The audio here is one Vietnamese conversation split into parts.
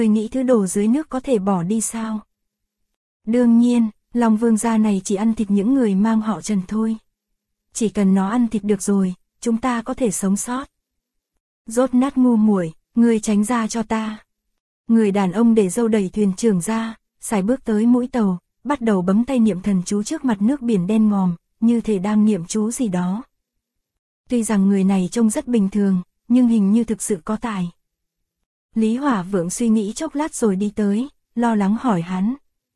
Người nghĩ thứ đồ dưới nước có thể bỏ đi sao? Đương nhiên, Long Vương gia này chỉ ăn thịt những người mang họ Trần thôi. Chỉ cần nó ăn thịt được rồi, chúng ta có thể sống sót. Rốt nát ngu muội, ngươi tránh ra cho ta. Người đàn ông để râu đẩy thuyền trưởng ra, sải bước tới mũi tàu, bắt đầu bấm tay niệm thần chú trước mặt nước biển đen ngòm, như thể đang niệm chú gì đó. Tuy rằng người này trông rất bình thường, nhưng hình như thực sự có tài. Lý Hỏa Vượng suy nghĩ chốc lát rồi đi tới, lo lắng hỏi hắn.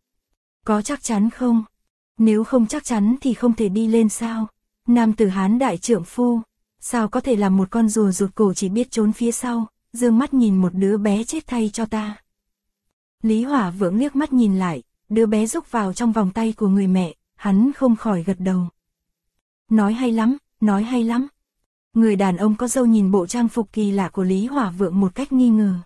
Có chắc chắn không? Nếu không chắc chắn thì không thể đi lên sao? Nam tử Hán đại trượng phu, sao có thể làm một con rùa rụt cổ chỉ biết trốn phía sau, dương mắt nhìn một đứa bé chết thay cho ta. Lý Hỏa Vượng liếc mắt nhìn lại, đứa bé rúc vào trong vòng tay của người mẹ, hắn không khỏi gật đầu. Nói hay lắm, nói hay lắm. Người đàn ông có râu nhìn bộ trang phục kỳ lạ của Lý Hỏa Vượng một cách nghi ngờ.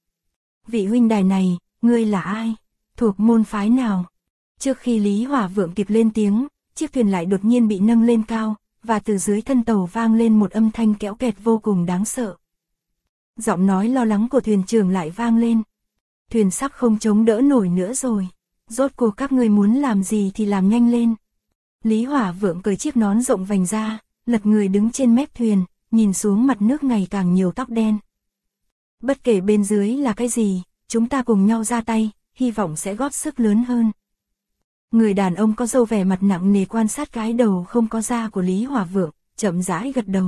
Vị huynh đài này, ngươi là ai? Thuộc môn phái nào? Trước khi Lý Hỏa Vượng kịp lên tiếng, chiếc thuyền lại đột nhiên bị nâng lên cao, và từ dưới thân tàu vang lên một âm thanh kéo kẹt vô cùng đáng sợ. Giọng nói lo lắng của thuyền trưởng lại vang lên. Thuyền sắp không chống đỡ nổi nữa rồi. Rốt cuộc các ngươi muốn làm gì thì làm nhanh lên. Lý Hỏa Vượng cởi chiếc nón rộng vành ra, lật người đứng trên mép thuyền, nhìn xuống mặt nước ngày càng nhiều tóc đen. Bất kể bên dưới là cái gì, chúng ta cùng nhau ra tay, hy vọng sẽ góp sức lớn hơn. Người đàn ông có râu vẻ mặt nặng nề quan sát cái đầu không có da của Lý Hỏa Vượng, chậm rãi gật đầu.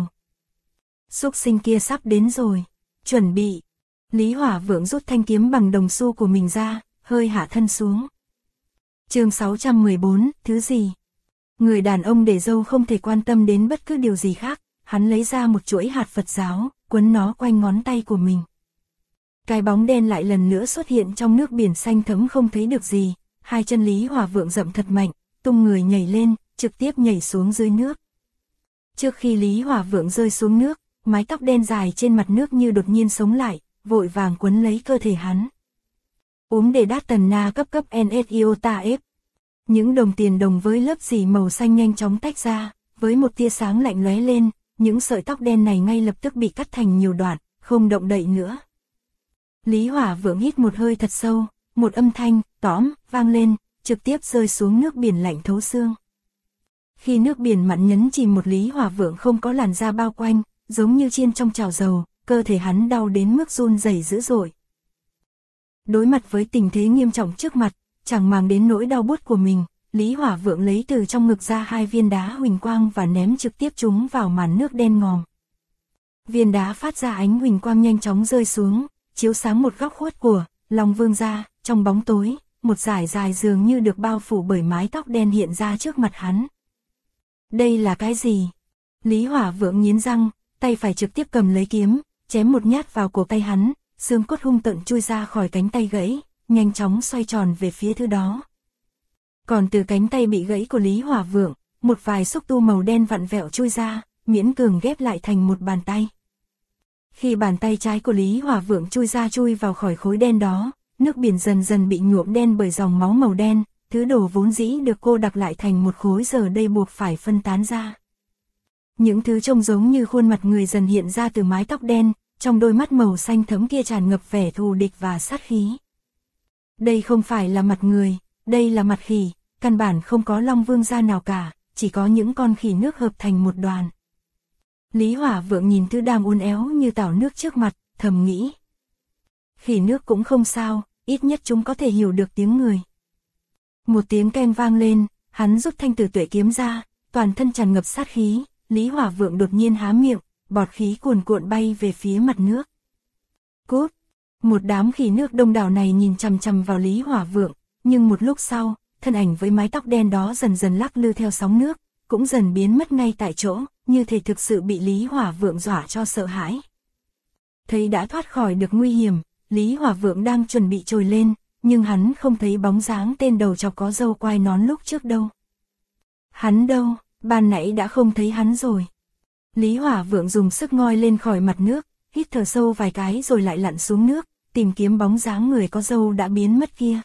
Súc sinh kia sắp đến rồi, chuẩn bị. Lý Hỏa Vượng rút thanh kiếm bằng đồng xu của mình ra, hơi hạ thân xuống. Chương 614, thứ gì? Người đàn ông để râu không thể quan tâm đến bất cứ điều gì khác, hắn lấy ra một chuỗi hạt Phật giáo, quấn nó quanh ngón tay của mình. Cái bóng đen lại lần nữa xuất hiện trong nước biển xanh thẫm không thấy được gì, hai chân Lý Hỏa Vượng dậm thật mạnh, tung người nhảy lên, trực tiếp nhảy xuống dưới nước. Trước khi Lý Hỏa Vượng rơi xuống nước, mái tóc đen dài trên mặt nước như đột nhiên sống lại, vội vàng quấn lấy cơ thể hắn. Để đát tần na cấp NSIOTA F. Những đồng tiền đồng với lớp xỉ màu xanh nhanh chóng tách ra, với một tia sáng lạnh lóe lên, những sợi tóc đen này ngay lập tức bị cắt thành nhiều đoạn, không động đậy nữa. Lý Hỏa Vượng hít một hơi thật sâu, một âm thanh tóm vang lên, trực tiếp rơi xuống nước biển lạnh thấu xương. Khi nước biển mặn nhấn chìm một Lý Hỏa Vượng không có làn da bao quanh, giống như chiên trong chảo dầu, cơ thể hắn đau đến mức run rẩy dữ dội. Đối mặt với tình thế nghiêm trọng trước mặt, chẳng màng đến nỗi đau buốt của mình, Lý Hỏa Vượng lấy từ trong ngực ra 2 viên đá huỳnh quang và ném trực tiếp chúng vào màn nước đen ngòm. Viên đá phát ra ánh huỳnh quang nhanh chóng rơi xuống, chiếu sáng một góc khuất của Long Vương gia. Trong bóng tối, một dải dài dường như được bao phủ bởi mái tóc đen hiện ra trước mặt hắn. Đây là cái gì? Lý Hỏa Vượng nghiến răng, tay phải trực tiếp cầm lấy kiếm, chém một nhát vào cổ tay hắn, xương cốt hung tợn chui ra khỏi cánh tay gãy, nhanh chóng xoay tròn về phía thứ đó. Còn từ cánh tay bị gãy của Lý Hỏa Vượng, một vài xúc tu màu đen vặn vẹo chui ra, miễn cường ghép lại thành một bàn tay. Khi bàn tay trái của Lý Hỏa Vượng chui vào khỏi khối đen đó, nước biển dần dần bị nhuộm đen bởi dòng máu màu đen, thứ đồ vốn dĩ được cô đặc lại thành một khối giờ đây buộc phải phân tán ra. Những thứ trông giống như khuôn mặt người dần hiện ra từ mái tóc đen, trong đôi mắt màu xanh thẫm kia tràn ngập vẻ thù địch và sát khí. Đây không phải là mặt người, đây là mặt khỉ, căn bản không có Long Vương gia nào cả, chỉ có những con khỉ nước hợp thành một đoàn. Lý Hỏa Vượng nhìn thứ đang uốn éo như tảo nước trước mặt, thầm nghĩ. Khỉ nước cũng không sao, ít nhất chúng có thể hiểu được tiếng người. Một tiếng keng vang lên, hắn rút thanh tử tuệ kiếm ra, toàn thân tràn ngập sát khí, Lý Hỏa Vượng đột nhiên há miệng, bọt khí cuồn cuộn bay về phía mặt nước. Cút! Một đám khỉ nước đông đảo này nhìn chằm chằm vào Lý Hỏa Vượng, nhưng một lúc sau, thân ảnh với mái tóc đen đó dần dần lắc lư theo sóng nước, cũng dần biến mất ngay tại chỗ, như thể thực sự bị Lý Hỏa Vượng dọa cho sợ hãi. Thấy đã thoát khỏi được nguy hiểm, Lý Hỏa Vượng đang chuẩn bị trồi lên, nhưng hắn không thấy bóng dáng tên đầu trọc có râu quai nón lúc trước đâu. Hắn đâu, ban nãy đã không thấy hắn rồi. Lý Hỏa Vượng dùng sức ngoi lên khỏi mặt nước, hít thở sâu vài cái rồi lại lặn xuống nước, tìm kiếm bóng dáng người có râu đã biến mất kia.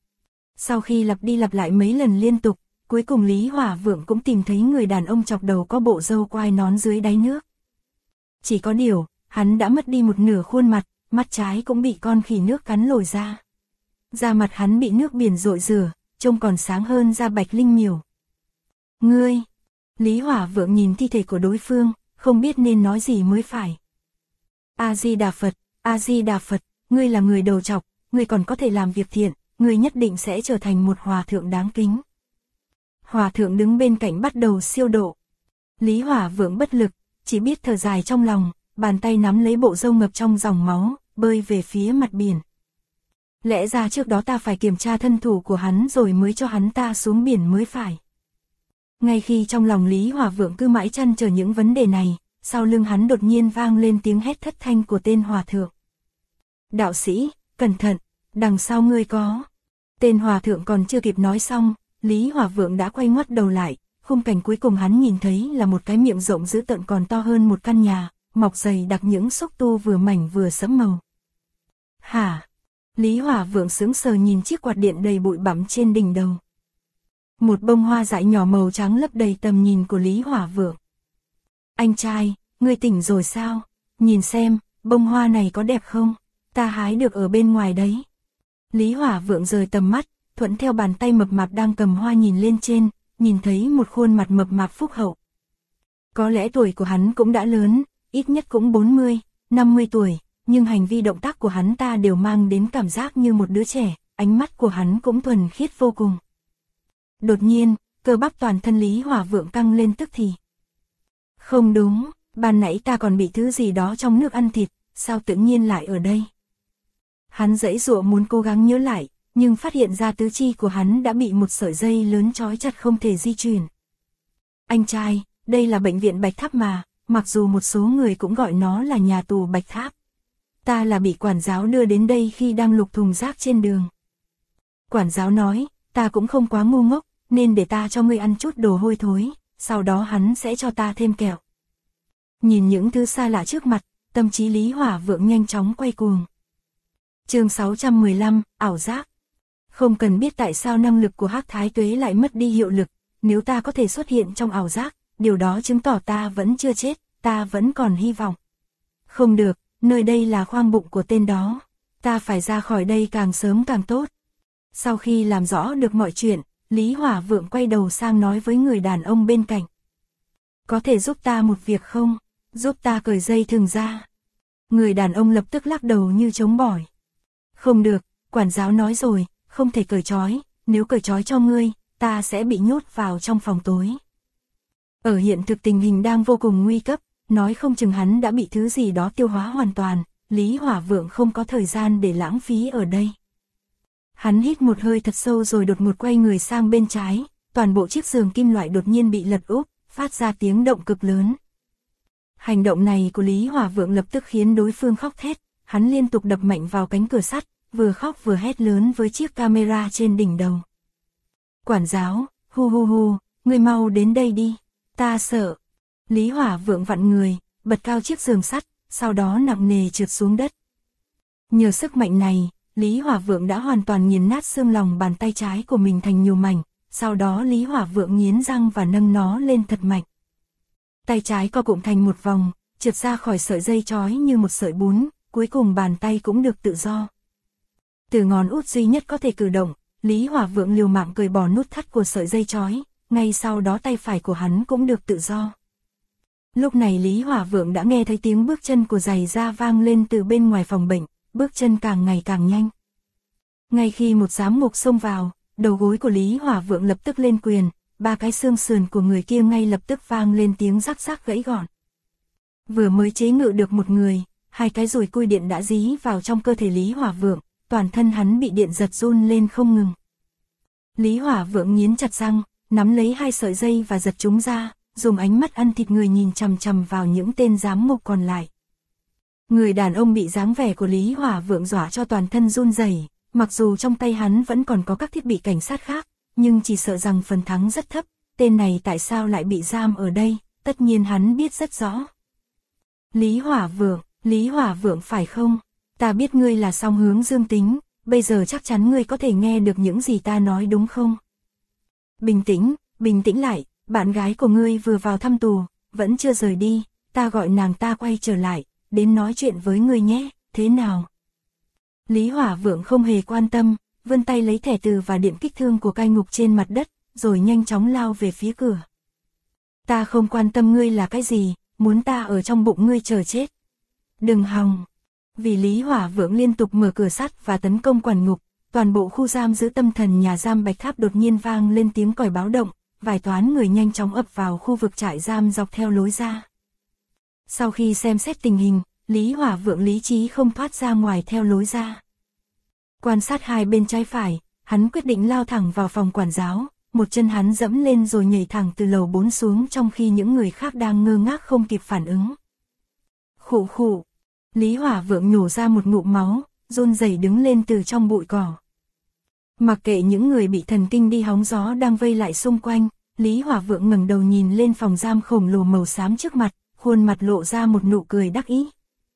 Sau khi lặp đi lặp lại mấy lần liên tục, cuối cùng Lý Hỏa Vượng cũng tìm thấy người đàn ông chọc đầu có bộ râu quai nón dưới đáy nước. Chỉ có điều, hắn đã mất đi một nửa khuôn mặt, mắt trái cũng bị con khỉ nước cắn lồi ra. Da mặt hắn bị nước biển dội rửa, trông còn sáng hơn da bạch linh miểu. Ngươi! Lý Hỏa Vượng nhìn thi thể của đối phương, không biết nên nói gì mới phải. A-di-đà Phật, A-di-đà Phật, ngươi là người đầu trọc, ngươi còn có thể làm việc thiện, ngươi nhất định sẽ trở thành một hòa thượng đáng kính. Hòa thượng đứng bên cạnh bắt đầu siêu độ. Lý Hỏa Vượng bất lực, chỉ biết thở dài trong lòng, bàn tay nắm lấy bộ râu ngập trong dòng máu, bơi về phía mặt biển. Lẽ ra trước đó ta phải kiểm tra thân thủ của hắn rồi mới cho hắn ta xuống biển mới phải. Ngay khi trong lòng Lý Hỏa Vượng cứ mãi trăn trở những vấn đề này, sau lưng hắn đột nhiên vang lên tiếng hét thất thanh của tên hòa thượng. Đạo sĩ, cẩn thận, đằng sau ngươi có. Tên hòa thượng còn chưa kịp nói xong, Lý Hỏa Vượng đã quay ngoắt đầu lại, khung cảnh cuối cùng hắn nhìn thấy là một cái miệng rộng dữ tợn còn to hơn một căn nhà, mọc dày đặc những xúc tu vừa mảnh vừa sẫm màu. Hả? Lý Hỏa Vượng sững sờ nhìn chiếc quạt điện đầy bụi bặm trên đỉnh đầu. Một bông hoa dại nhỏ màu trắng lấp đầy tầm nhìn của Lý Hỏa Vượng. Anh trai, ngươi tỉnh rồi sao? Nhìn xem, bông hoa này có đẹp không? Ta hái được ở bên ngoài đấy. Lý Hỏa Vượng rời tầm mắt, thuận theo bàn tay mập mạp đang cầm hoa nhìn lên trên, nhìn thấy một khuôn mặt mập mạp phúc hậu. Có lẽ tuổi của hắn cũng đã lớn, ít nhất cũng 40, 50 tuổi, nhưng hành vi động tác của hắn ta đều mang đến cảm giác như một đứa trẻ, ánh mắt của hắn cũng thuần khiết vô cùng. Đột nhiên, cơ bắp toàn thân Lý Hỏa Vượng căng lên tức thì. Không đúng, ban nãy ta còn bị thứ gì đó trong nước ăn thịt, sao tự nhiên lại ở đây? Hắn giãy giụa muốn cố gắng nhớ lại, nhưng phát hiện ra tứ chi của hắn đã bị một sợi dây lớn trói chặt không thể di chuyển. Anh trai, đây là bệnh viện Bạch Tháp mà, mặc dù một số người cũng gọi nó là nhà tù Bạch Tháp. Ta là bị quản giáo đưa đến đây khi đang lục thùng rác trên đường. Quản giáo nói, ta cũng không quá ngu ngốc, nên để ta cho ngươi ăn chút đồ hôi thối, sau đó hắn sẽ cho ta thêm kẹo. Nhìn những thứ xa lạ trước mặt, tâm trí Lý Hỏa Vượng nhanh chóng quay cuồng. Chương 615, ảo giác. Không cần biết tại sao năng lực của Hắc Thái Tuế lại mất đi hiệu lực, nếu ta có thể xuất hiện trong ảo giác, điều đó chứng tỏ ta vẫn chưa chết, ta vẫn còn hy vọng. Không được, nơi đây là khoang bụng của tên đó, ta phải ra khỏi đây càng sớm càng tốt. Sau khi làm rõ được mọi chuyện, Lý Hỏa Vượng quay đầu sang nói với người đàn ông bên cạnh. Có thể giúp ta một việc không? Giúp ta cởi dây thừng ra. Người đàn ông lập tức lắc đầu như chống bỏi. Không được, quản giáo nói rồi, không thể cởi trói, nếu cởi trói cho ngươi, ta sẽ bị nhốt vào trong phòng tối. Ở hiện thực tình hình đang vô cùng nguy cấp, nói không chừng hắn đã bị thứ gì đó tiêu hóa hoàn toàn, Lý Hỏa Vượng không có thời gian để lãng phí ở đây. Hắn hít một hơi thật sâu rồi đột ngột quay người sang bên trái, toàn bộ chiếc giường kim loại đột nhiên bị lật úp, phát ra tiếng động cực lớn. Hành động này của Lý Hỏa Vượng lập tức khiến đối phương khóc thét, hắn liên tục đập mạnh vào cánh cửa sắt, vừa khóc vừa hét lớn với chiếc camera trên đỉnh đầu. Quản giáo, hu hu hu, ngươi mau đến đây đi, ta sợ. Lý Hỏa Vượng vặn người, bật cao chiếc giường sắt, sau đó nặng nề trượt xuống đất. Nhờ sức mạnh này, Lý Hỏa Vượng đã hoàn toàn nghiền nát xương lòng bàn tay trái của mình thành nhiều mảnh, sau đó Lý Hỏa Vượng nghiến răng và nâng nó lên thật mạnh. Tay trái co cụm thành một vòng, trượt ra khỏi sợi dây trói như một sợi bún, cuối cùng bàn tay cũng được tự do. Từ ngón út duy nhất có thể cử động, Lý Hỏa Vượng liều mạng cởi bỏ nút thắt của sợi dây trói, ngay sau đó tay phải của hắn cũng được tự do. Lúc này Lý Hỏa Vượng đã nghe thấy tiếng bước chân của giày da vang lên từ bên ngoài phòng bệnh, bước chân càng ngày càng nhanh. Ngay khi một giám mục xông vào, đầu gối của Lý Hỏa Vượng lập tức lên quyền, ba cái xương sườn của người kia ngay lập tức vang lên tiếng rắc rắc gãy gọn. Vừa mới chế ngự được một người, hai cái dùi cui điện đã dí vào trong cơ thể Lý Hỏa Vượng, toàn thân hắn bị điện giật run lên không ngừng. Lý Hỏa Vượng nghiến chặt răng, nắm lấy hai sợi dây và giật chúng ra, dùng ánh mắt ăn thịt người nhìn chằm chằm vào những tên giám mục còn lại. Người đàn ông bị dáng vẻ của Lý Hỏa Vượng dọa cho toàn thân run rẩy, mặc dù trong tay hắn vẫn còn có các thiết bị cảnh sát khác, nhưng chỉ sợ rằng phần thắng rất thấp, tên này tại sao lại bị giam ở đây, tất nhiên hắn biết rất rõ. Lý Hỏa Vượng phải không? Ta biết ngươi là song hướng dương tính, bây giờ chắc chắn ngươi có thể nghe được những gì ta nói đúng không? Bình tĩnh lại, bạn gái của ngươi vừa vào thăm tù, vẫn chưa rời đi, ta gọi nàng ta quay trở lại, đến nói chuyện với ngươi nhé, thế nào? Lý Hỏa Vượng không hề quan tâm, vươn tay lấy thẻ từ và điểm kích thương của cai ngục trên mặt đất, rồi nhanh chóng lao về phía cửa. Ta không quan tâm ngươi là cái gì, muốn ta ở trong bụng ngươi chờ chết. Đừng hòng. Vì Lý Hỏa Vượng liên tục mở cửa sắt và tấn công quản ngục, toàn bộ khu giam giữ tâm thần nhà giam Bạch Tháp đột nhiên vang lên tiếng còi báo động, vài toán người nhanh chóng ập vào khu vực trại giam dọc theo lối ra. Sau khi xem xét tình hình, Lý Hỏa Vượng lý trí không thoát ra ngoài theo lối ra. Quan sát hai bên trái phải, hắn quyết định lao thẳng vào phòng quản giáo, một chân hắn dẫm lên rồi nhảy thẳng từ lầu 4 xuống trong khi những người khác đang ngơ ngác không kịp phản ứng. Khụ khụ, Lý Hỏa Vượng nhổ ra một ngụm máu, run rẩy đứng lên từ trong bụi cỏ. Mặc kệ những người bị thần kinh đi hóng gió đang vây lại xung quanh, Lý Hỏa Vượng ngẩng đầu nhìn lên phòng giam khổng lồ màu xám trước mặt, khuôn mặt lộ ra một nụ cười đắc ý.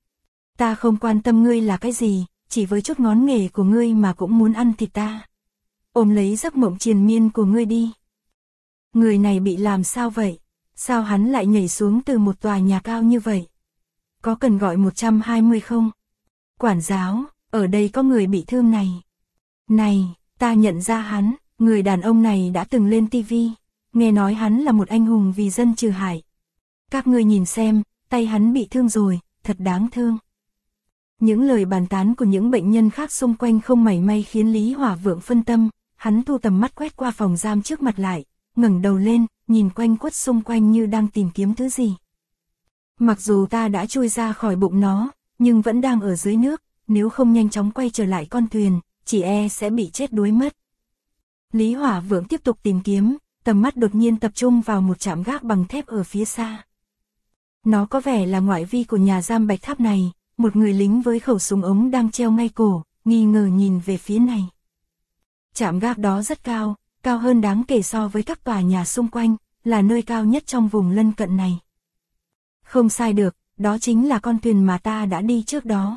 Ta không quan tâm ngươi là cái gì, chỉ với chút ngón nghề của ngươi mà cũng muốn ăn thịt ta. Ôm lấy giấc mộng triền miên của ngươi đi. Người này bị làm sao vậy? Sao hắn lại nhảy xuống từ một tòa nhà cao như vậy? Có cần gọi 120 không? Quản giáo, ở đây có người bị thương này. Này, ta nhận ra hắn, người đàn ông này đã từng lên tivi. Nghe nói hắn là một anh hùng vì dân trừ hại. Các ngươi nhìn xem, tay hắn bị thương rồi, thật đáng thương. Những lời bàn tán của những bệnh nhân khác xung quanh không mảy may khiến Lý Hỏa Vượng phân tâm, hắn thu tầm mắt quét qua phòng giam trước mặt lại, ngẩng đầu lên, nhìn quanh quất xung quanh như đang tìm kiếm thứ gì. Mặc dù ta đã chui ra khỏi bụng nó, nhưng vẫn đang ở dưới nước, nếu không nhanh chóng quay trở lại con thuyền, chỉ e sẽ bị chết đuối mất. Lý Hỏa Vượng tiếp tục tìm kiếm, tầm mắt đột nhiên tập trung vào một trạm gác bằng thép ở phía xa. Nó có vẻ là ngoại vi của nhà giam Bạch Tháp này, một người lính với khẩu súng ống đang treo ngay cổ, nghi ngờ nhìn về phía này. Trạm gác đó rất cao, cao hơn đáng kể so với các tòa nhà xung quanh, là nơi cao nhất trong vùng lân cận này. Không sai được, đó chính là con thuyền mà ta đã đi trước đó.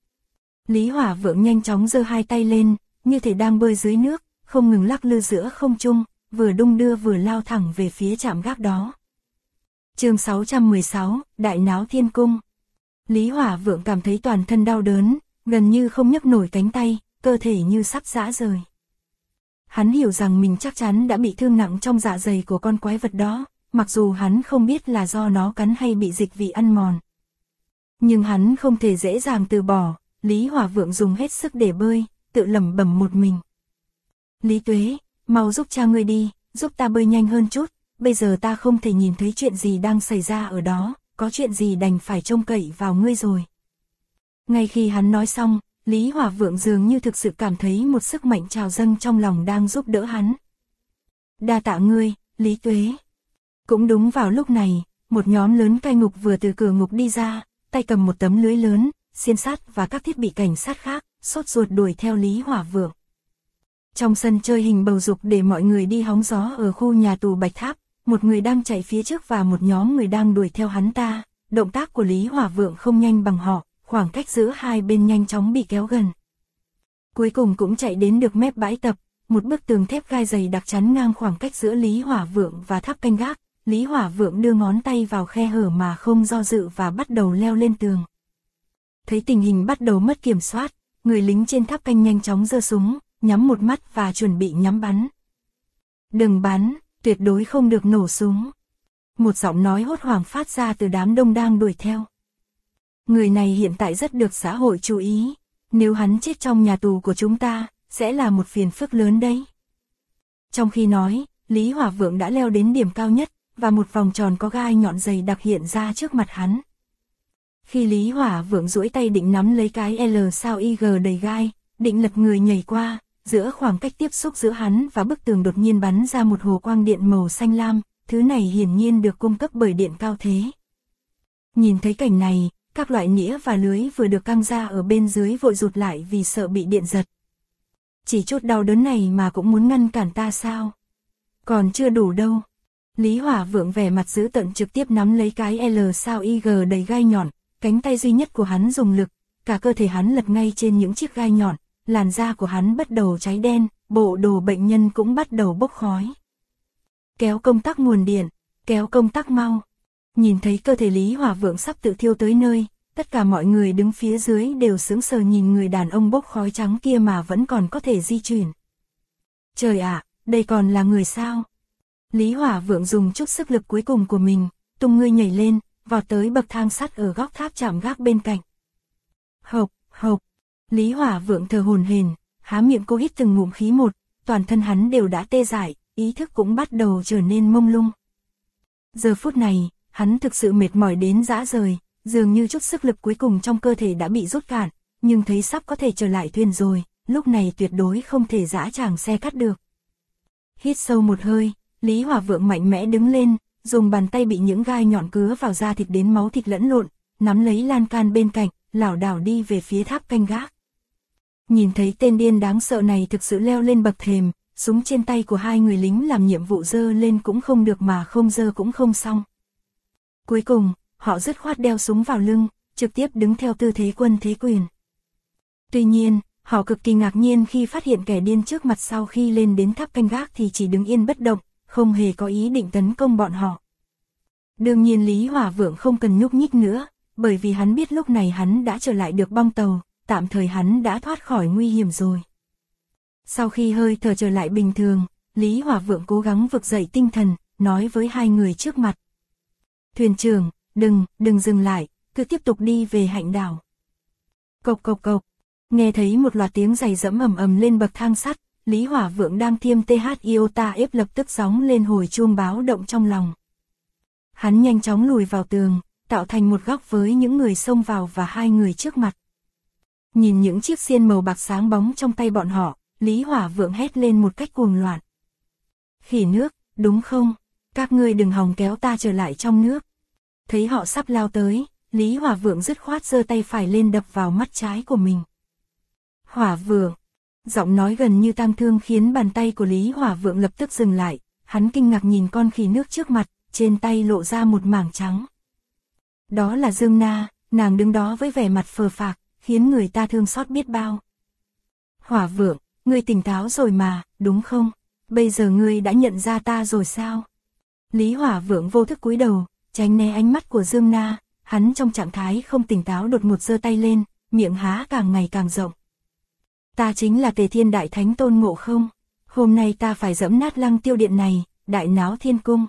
Lý Hỏa Vượng nhanh chóng giơ hai tay lên, như thể đang bơi dưới nước, không ngừng lắc lư giữa không trung, vừa đung đưa vừa lao thẳng về phía trạm gác đó. Chương 616, Đại Náo Thiên Cung. Lý Hỏa Vượng cảm thấy toàn thân đau đớn, gần như không nhấc nổi cánh tay, cơ thể như sắp rã rời. Hắn hiểu rằng mình chắc chắn đã bị thương nặng trong dạ dày của con quái vật đó, mặc dù hắn không biết là do nó cắn hay bị dịch vị ăn mòn. Nhưng hắn không thể dễ dàng từ bỏ, Lý Hỏa Vượng dùng hết sức để bơi, tự lẩm bẩm một mình. Lý Tuế, mau giúp cha ngươi đi, giúp ta bơi nhanh hơn chút, bây giờ ta không thể nhìn thấy chuyện gì đang xảy ra ở đó, có chuyện gì đành phải trông cậy vào ngươi rồi. Ngay khi hắn nói xong, Lý Hỏa Vượng dường như thực sự cảm thấy một sức mạnh trào dâng trong lòng đang giúp đỡ hắn. Đa tạ ngươi, Lý Tuế. Cũng đúng vào lúc này, một nhóm lớn cai ngục vừa từ cửa ngục đi ra, tay cầm một tấm lưới lớn, xiên sắt và các thiết bị cảnh sát khác, sốt ruột đuổi theo Lý Hỏa Vượng. Trong sân chơi hình bầu dục để mọi người đi hóng gió ở khu nhà tù Bạch Tháp, một người đang chạy phía trước và một nhóm người đang đuổi theo hắn ta, động tác của Lý Hỏa Vượng không nhanh bằng họ, khoảng cách giữa hai bên nhanh chóng bị kéo gần. Cuối cùng cũng chạy đến được mép bãi tập, một bức tường thép gai dày đặc chắn ngang khoảng cách giữa Lý Hỏa Vượng và tháp canh gác. Lý Hỏa Vượng đưa ngón tay vào khe hở mà không do dự và bắt đầu leo lên tường. Thấy tình hình bắt đầu mất kiểm soát, người lính trên tháp canh nhanh chóng giơ súng, nhắm một mắt và chuẩn bị nhắm bắn. Đừng bắn, tuyệt đối không được nổ súng. Một giọng nói hốt hoảng phát ra từ đám đông đang đuổi theo. Người này hiện tại rất được xã hội chú ý, nếu hắn chết trong nhà tù của chúng ta, sẽ là một phiền phức lớn đấy. Trong khi nói, Lý Hỏa Vượng đã leo đến điểm cao nhất, và một vòng tròn có gai nhọn dày đặc hiện ra trước mặt hắn. Khi Lý Hỏa Vượng duỗi tay định nắm lấy cái L sao IG đầy gai, định lật người nhảy qua, giữa khoảng cách tiếp xúc giữa hắn và bức tường đột nhiên bắn ra một hồ quang điện màu xanh lam, thứ này hiển nhiên được cung cấp bởi điện cao thế. Nhìn thấy cảnh này, các loại nĩa và lưới vừa được căng ra ở bên dưới vội rụt lại vì sợ bị điện giật. Chỉ chút đau đớn này mà cũng muốn ngăn cản ta sao? Còn chưa đủ đâu. Lý Hỏa Vượng vẻ mặt dữ tợn trực tiếp nắm lấy cái L sao IG đầy gai nhọn, cánh tay duy nhất của hắn dùng lực, cả cơ thể hắn lật ngay trên những chiếc gai nhọn, làn da của hắn bắt đầu cháy đen, bộ đồ bệnh nhân cũng bắt đầu bốc khói. Kéo công tắc nguồn điện, kéo công tắc mau. Nhìn thấy cơ thể Lý Hỏa Vượng sắp tự thiêu tới nơi, tất cả mọi người đứng phía dưới đều sững sờ nhìn người đàn ông bốc khói trắng kia mà vẫn còn có thể di chuyển. Trời ạ, đây còn là người sao? Lý Hỏa Vượng dùng chút sức lực cuối cùng của mình, tung người nhảy lên, vọt tới bậc thang sắt ở góc tháp chạm gác bên cạnh. Hộc, hộc, Lý Hỏa Vượng thở hổn hển, há miệng cô hít từng ngụm khí một, toàn thân hắn đều đã tê dại, ý thức cũng bắt đầu trở nên mông lung. Giờ phút này, hắn thực sự mệt mỏi đến rã rời, dường như chút sức lực cuối cùng trong cơ thể đã bị rút cạn, nhưng thấy sắp có thể trở lại thuyền rồi, lúc này tuyệt đối không thể giã tràng xe cắt được. Hít sâu một hơi, Lý Hỏa Vượng mạnh mẽ đứng lên, dùng bàn tay bị những gai nhọn cứa vào da thịt đến máu thịt lẫn lộn, nắm lấy lan can bên cạnh, lảo đảo đi về phía tháp canh gác. Nhìn thấy tên điên đáng sợ này thực sự leo lên bậc thềm, súng trên tay của hai người lính làm nhiệm vụ giơ lên cũng không được mà không giơ cũng không xong. Cuối cùng, họ dứt khoát đeo súng vào lưng, trực tiếp đứng theo tư thế quân thế quyền. Tuy nhiên, họ cực kỳ ngạc nhiên khi phát hiện kẻ điên trước mặt sau khi lên đến tháp canh gác thì chỉ đứng yên bất động, không hề có ý định tấn công bọn họ. Đương nhiên Lý Hỏa Vượng không cần nhúc nhích nữa, bởi vì hắn biết lúc này hắn đã trở lại được bong tàu, tạm thời hắn đã thoát khỏi nguy hiểm rồi. Sau khi hơi thở trở lại bình thường, Lý Hỏa Vượng cố gắng vực dậy tinh thần, nói với hai người trước mặt. Thuyền trưởng, đừng dừng lại, cứ tiếp tục đi về hạnh đảo. Cộc cộc cộc, nghe thấy một loạt tiếng giày giẫm ầm ầm lên bậc thang sắt, Lý Hỏa Vượng đang thiêm TH Iota F lập tức gióng lên hồi chuông báo động trong lòng. Hắn nhanh chóng lùi vào tường, tạo thành một góc với những người xông vào và hai người trước mặt. Nhìn những chiếc xiên màu bạc sáng bóng trong tay bọn họ, Lý Hỏa Vượng hét lên một cách cuồng loạn. Khỉ nước, đúng không? Các ngươi đừng hòng kéo ta trở lại trong nước. Thấy họ sắp lao tới, Lý Hỏa Vượng dứt khoát giơ tay phải lên đập vào mắt trái của mình. Hỏa Vượng, giọng nói gần như tang thương khiến bàn tay của Lý Hỏa Vượng lập tức dừng lại, hắn kinh ngạc nhìn con khỉ nước trước mặt, trên tay lộ ra một mảng trắng. Đó là Dương Na, nàng đứng đó với vẻ mặt phờ phạc, khiến người ta thương xót biết bao. Hỏa Vượng, ngươi tỉnh táo rồi mà, đúng không? Bây giờ ngươi đã nhận ra ta rồi sao? Lý Hỏa Vượng vô thức cúi đầu, tránh né ánh mắt của Dương Na, hắn trong trạng thái không tỉnh táo đột ngột giơ tay lên, miệng há càng ngày càng rộng. Ta chính là Tề Thiên Đại Thánh Tôn Ngộ Không, hôm nay ta phải giẫm nát Lăng Tiêu Điện này, đại náo thiên cung.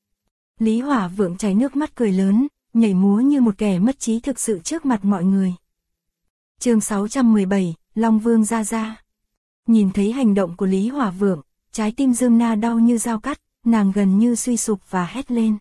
Lý Hỏa Vượng chảy nước mắt cười lớn, nhảy múa như một kẻ mất trí thực sự trước mặt mọi người. Chương 617, Long Vương ra ra. Nhìn thấy hành động của Lý Hỏa Vượng, trái tim Dương Na đau như dao cắt, nàng gần như suy sụp và hét lên.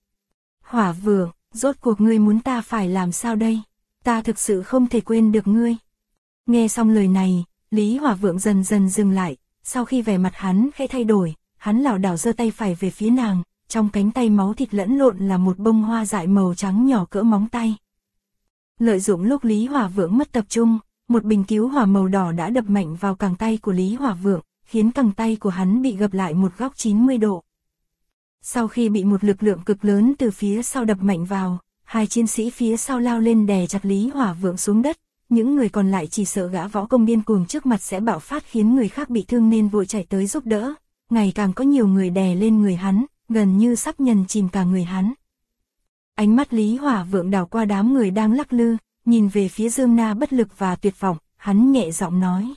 Hỏa Vượng, rốt cuộc ngươi muốn ta phải làm sao đây? Ta thực sự không thể quên được ngươi. Nghe xong lời này, Lý Hỏa Vượng dần dần dừng lại, sau khi vẻ mặt hắn khẽ thay đổi, hắn lảo đảo giơ tay phải về phía nàng, trong cánh tay máu thịt lẫn lộn là một bông hoa dại màu trắng nhỏ cỡ móng tay. Lợi dụng lúc Lý Hỏa Vượng mất tập trung, một bình cứu hỏa màu đỏ đã đập mạnh vào cẳng tay của Lý Hỏa Vượng, khiến cẳng tay của hắn bị gập lại một góc 90 độ. Sau khi bị một lực lượng cực lớn từ phía sau đập mạnh vào, hai chiến sĩ phía sau lao lên đè chặt Lý Hỏa Vượng xuống đất, những người còn lại chỉ sợ gã võ công điên cuồng trước mặt sẽ bạo phát khiến người khác bị thương nên vội chạy tới giúp đỡ, ngày càng có nhiều người đè lên người hắn, gần như sắp nhấn chìm cả người hắn. Ánh mắt Lý Hỏa Vượng đảo qua đám người đang lắc lư, nhìn về phía Dương Na bất lực và tuyệt vọng, hắn nhẹ giọng nói.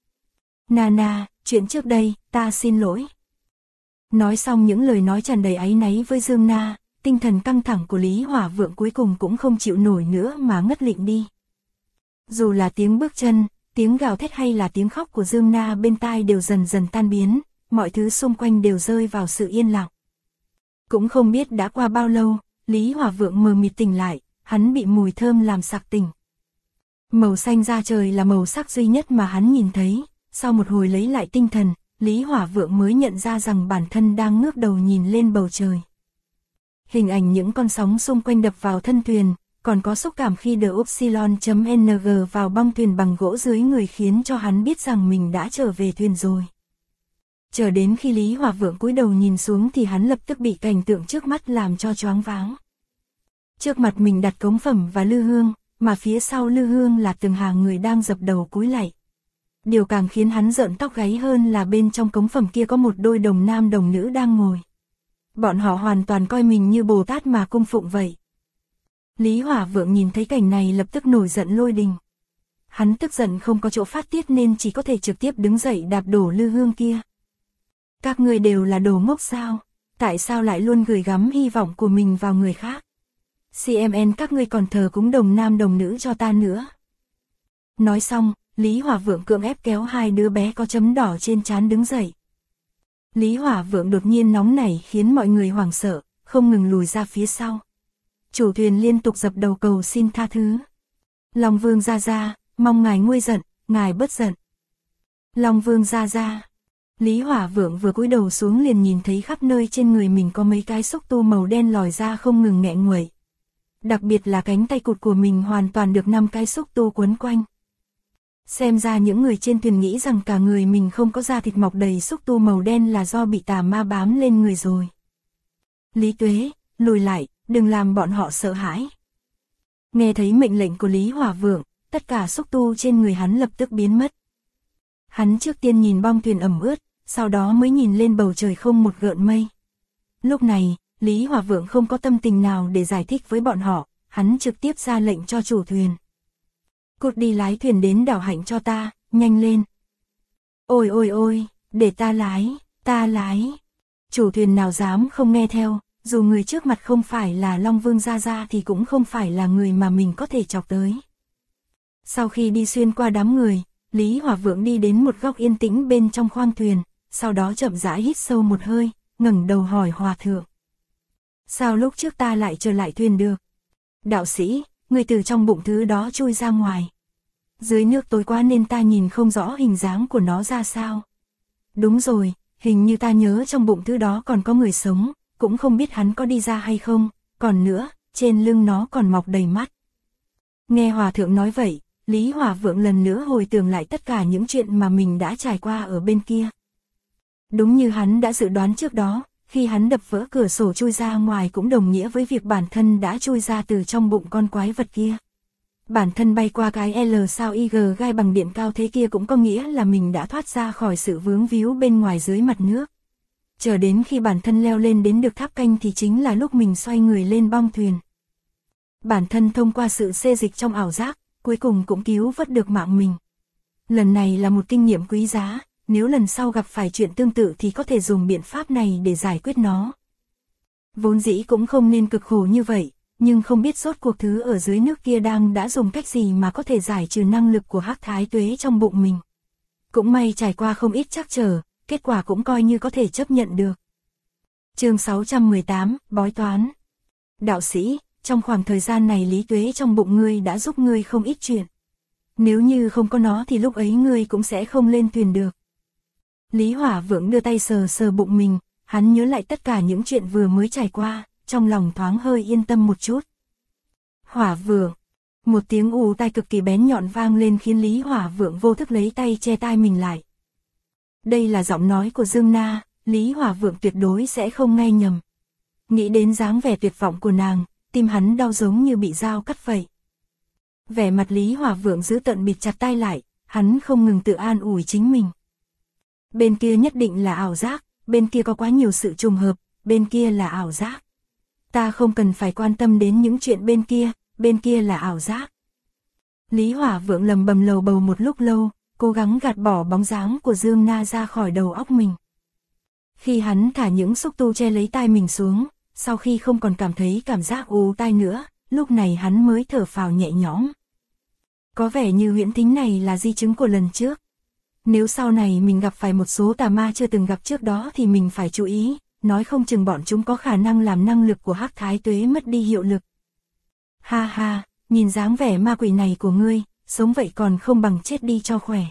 Na, chuyện trước đây, ta xin lỗi. Nói xong những lời nói tràn đầy áy náy với Dương Na, tinh thần căng thẳng của Lý Hỏa Vượng cuối cùng cũng không chịu nổi nữa mà ngất lịm đi. Dù là tiếng bước chân, tiếng gào thét hay là tiếng khóc của Dương Na bên tai đều dần dần tan biến, mọi thứ xung quanh đều rơi vào sự yên lặng. Cũng không biết đã qua bao lâu, Lý Hỏa Vượng mờ mịt tỉnh lại, hắn bị mùi thơm làm sặc tỉnh. Màu xanh da trời là màu sắc duy nhất mà hắn nhìn thấy, sau một hồi lấy lại tinh thần, Lý Hỏa Vượng mới nhận ra rằng bản thân đang ngước đầu nhìn lên bầu trời. Hình ảnh những con sóng xung quanh đập vào thân thuyền, còn có xúc cảm khi The Upsilon.ng vào bong thuyền bằng gỗ dưới người khiến cho hắn biết rằng mình đã trở về thuyền rồi. Chờ đến khi Lý Hỏa Vượng cúi đầu nhìn xuống thì hắn lập tức bị cảnh tượng trước mắt làm cho choáng váng. Trước mặt mình đặt cống phẩm và lư hương, mà phía sau lư hương là từng hàng người đang dập đầu cúi lạy. Điều càng khiến hắn rợn tóc gáy hơn là bên trong cống phẩm kia có một đôi đồng nam đồng nữ đang ngồi. Bọn họ hoàn toàn coi mình như Bồ Tát mà cung phụng vậy. Lý Hỏa Vượng nhìn thấy cảnh này lập tức nổi giận lôi đình. Hắn tức giận không có chỗ phát tiết nên chỉ có thể trực tiếp đứng dậy đạp đổ lư hương kia. Các ngươi đều là đồ ngốc sao? Tại sao lại luôn gửi gắm hy vọng của mình vào người khác? CMN các ngươi còn thờ cúng đồng nam đồng nữ cho ta nữa. Nói xong, Lý Hỏa Vượng cưỡng ép kéo hai đứa bé có chấm đỏ trên trán đứng dậy. Lý Hỏa Vượng đột nhiên nóng nảy khiến mọi người hoảng sợ, không ngừng lùi ra phía sau. Chủ thuyền liên tục dập đầu cầu xin tha thứ. Long Vương gia gia, mong ngài nguôi giận, ngài bớt giận. Long Vương gia gia. Lý Hỏa Vượng vừa cúi đầu xuống liền nhìn thấy khắp nơi trên người mình có mấy cái xúc tu màu đen lòi ra không ngừng nghẹ nguậy. Đặc biệt là cánh tay cụt của mình hoàn toàn được 5 cái xúc tu quấn quanh. Xem ra những người trên thuyền nghĩ rằng cả người mình không có da thịt mọc đầy xúc tu màu đen là do bị tà ma bám lên người rồi. Lý Tuế, lùi lại, đừng làm bọn họ sợ hãi. Nghe thấy mệnh lệnh của Lý Hỏa Vượng, tất cả xúc tu trên người hắn lập tức biến mất. Hắn trước tiên nhìn bong thuyền ẩm ướt, sau đó mới nhìn lên bầu trời không một gợn mây. Lúc này, Lý Hỏa Vượng không có tâm tình nào để giải thích với bọn họ, hắn trực tiếp ra lệnh cho chủ thuyền. Cút đi lái thuyền đến đảo Hạnh cho ta, nhanh lên. Ôi ôi ôi, để ta lái. Chủ thuyền nào dám không nghe theo, dù người trước mặt không phải là Long Vương gia gia thì cũng không phải là người mà mình có thể chọc tới. Sau khi đi xuyên qua đám người, Lý Hỏa Vượng đi đến một góc yên tĩnh bên trong khoang thuyền, sau đó chậm rãi hít sâu một hơi, ngẩng đầu hỏi Hòa Thượng. Sao lúc trước ta lại trở lại thuyền được? Đạo sĩ, người từ trong bụng thứ đó chui ra ngoài. Dưới nước tối quá nên ta nhìn không rõ hình dáng của nó ra sao. Đúng rồi, hình như ta nhớ trong bụng thứ đó còn có người sống, cũng không biết hắn có đi ra hay không, còn nữa, trên lưng nó còn mọc đầy mắt. Nghe Hòa Thượng nói vậy, Lý Hỏa Vượng lần nữa hồi tưởng lại tất cả những chuyện mà mình đã trải qua ở bên kia. Đúng như hắn đã dự đoán trước đó, khi hắn đập vỡ cửa sổ chui ra ngoài cũng đồng nghĩa với việc bản thân đã chui ra từ trong bụng con quái vật kia. Bản thân bay qua cái L sao IG gai bằng điện cao thế kia cũng có nghĩa là mình đã thoát ra khỏi sự vướng víu bên ngoài dưới mặt nước. Chờ đến khi bản thân leo lên đến được tháp canh thì chính là lúc mình xoay người lên bong thuyền. Bản thân thông qua sự xê dịch trong ảo giác, cuối cùng cũng cứu vớt được mạng mình. Lần này là một kinh nghiệm quý giá, nếu lần sau gặp phải chuyện tương tự thì có thể dùng biện pháp này để giải quyết nó. Vốn dĩ cũng không nên cực khổ như vậy, nhưng không biết rốt cuộc thứ ở dưới nước kia đã dùng cách gì mà có thể giải trừ năng lực của hắc thái tuế trong bụng mình. Cũng may trải qua không ít trắc trở, kết quả cũng coi như có thể chấp nhận được. Chương 618, bói toán. Đạo sĩ, trong khoảng thời gian này Lý Tuế trong bụng ngươi đã giúp ngươi không ít chuyện. Nếu như không có nó thì lúc ấy ngươi cũng sẽ không lên thuyền được. Lý Hỏa Vượng đưa tay sờ sờ bụng mình, hắn nhớ lại tất cả những chuyện vừa mới trải qua, trong lòng thoáng hơi yên tâm một chút. Hỏa Vượng. Một tiếng ù tai cực kỳ bén nhọn vang lên khiến Lý Hỏa Vượng vô thức lấy tay che tai mình lại. Đây là giọng nói của Dương Na, Lý Hỏa Vượng tuyệt đối sẽ không nghe nhầm. Nghĩ đến dáng vẻ tuyệt vọng của nàng, tim hắn đau giống như bị dao cắt vậy. Vẻ mặt Lý Hỏa Vượng giữ tận bịt chặt tai lại, hắn không ngừng tự an ủi chính mình. Bên kia nhất định là ảo giác, bên kia có quá nhiều sự trùng hợp, bên kia là ảo giác. Ta không cần phải quan tâm đến những chuyện bên kia là ảo giác. Lý Hỏa Vượng lầm bầm lầu bầu một lúc lâu, cố gắng gạt bỏ bóng dáng của Dương Na ra khỏi đầu óc mình. Khi hắn thả những xúc tu che lấy tai mình xuống, sau khi không còn cảm thấy cảm giác ù tai nữa, lúc này hắn mới thở phào nhẹ nhõm. Có vẻ như huyễn thính này là di chứng của lần trước. Nếu sau này mình gặp phải một số tà ma chưa từng gặp trước đó thì mình phải chú ý, nói không chừng bọn chúng có khả năng làm năng lực của hắc thái tuế mất đi hiệu lực. Ha ha, nhìn dáng vẻ ma quỷ này của ngươi, sống vậy còn không bằng chết đi cho khỏe.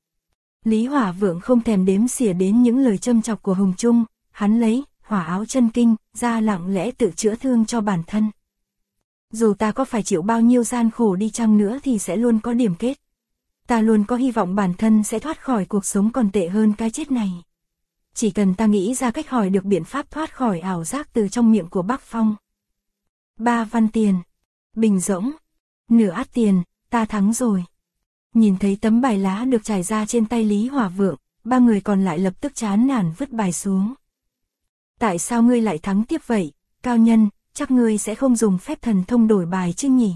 Lý Hỏa Vượng không thèm đếm xỉa đến những lời châm chọc của Hồng Trung, hắn lấy hỏa áo chân kinh ra lặng lẽ tự chữa thương cho bản thân. Dù ta có phải chịu bao nhiêu gian khổ đi chăng nữa thì sẽ luôn có điểm kết. Ta luôn có hy vọng bản thân sẽ thoát khỏi cuộc sống còn tệ hơn cái chết này. Chỉ cần ta nghĩ ra cách hỏi được biện pháp thoát khỏi ảo giác từ trong miệng của Bắc Phong. 3 văn tiền. Bình rỗng. Nửa át tiền, ta thắng rồi. Nhìn thấy tấm bài lá được trải ra trên tay Lý Hỏa Vượng, ba người còn lại lập tức chán nản vứt bài xuống. Tại sao ngươi lại thắng tiếp vậy, cao nhân, chắc ngươi sẽ không dùng phép thần thông đổi bài chứ nhỉ?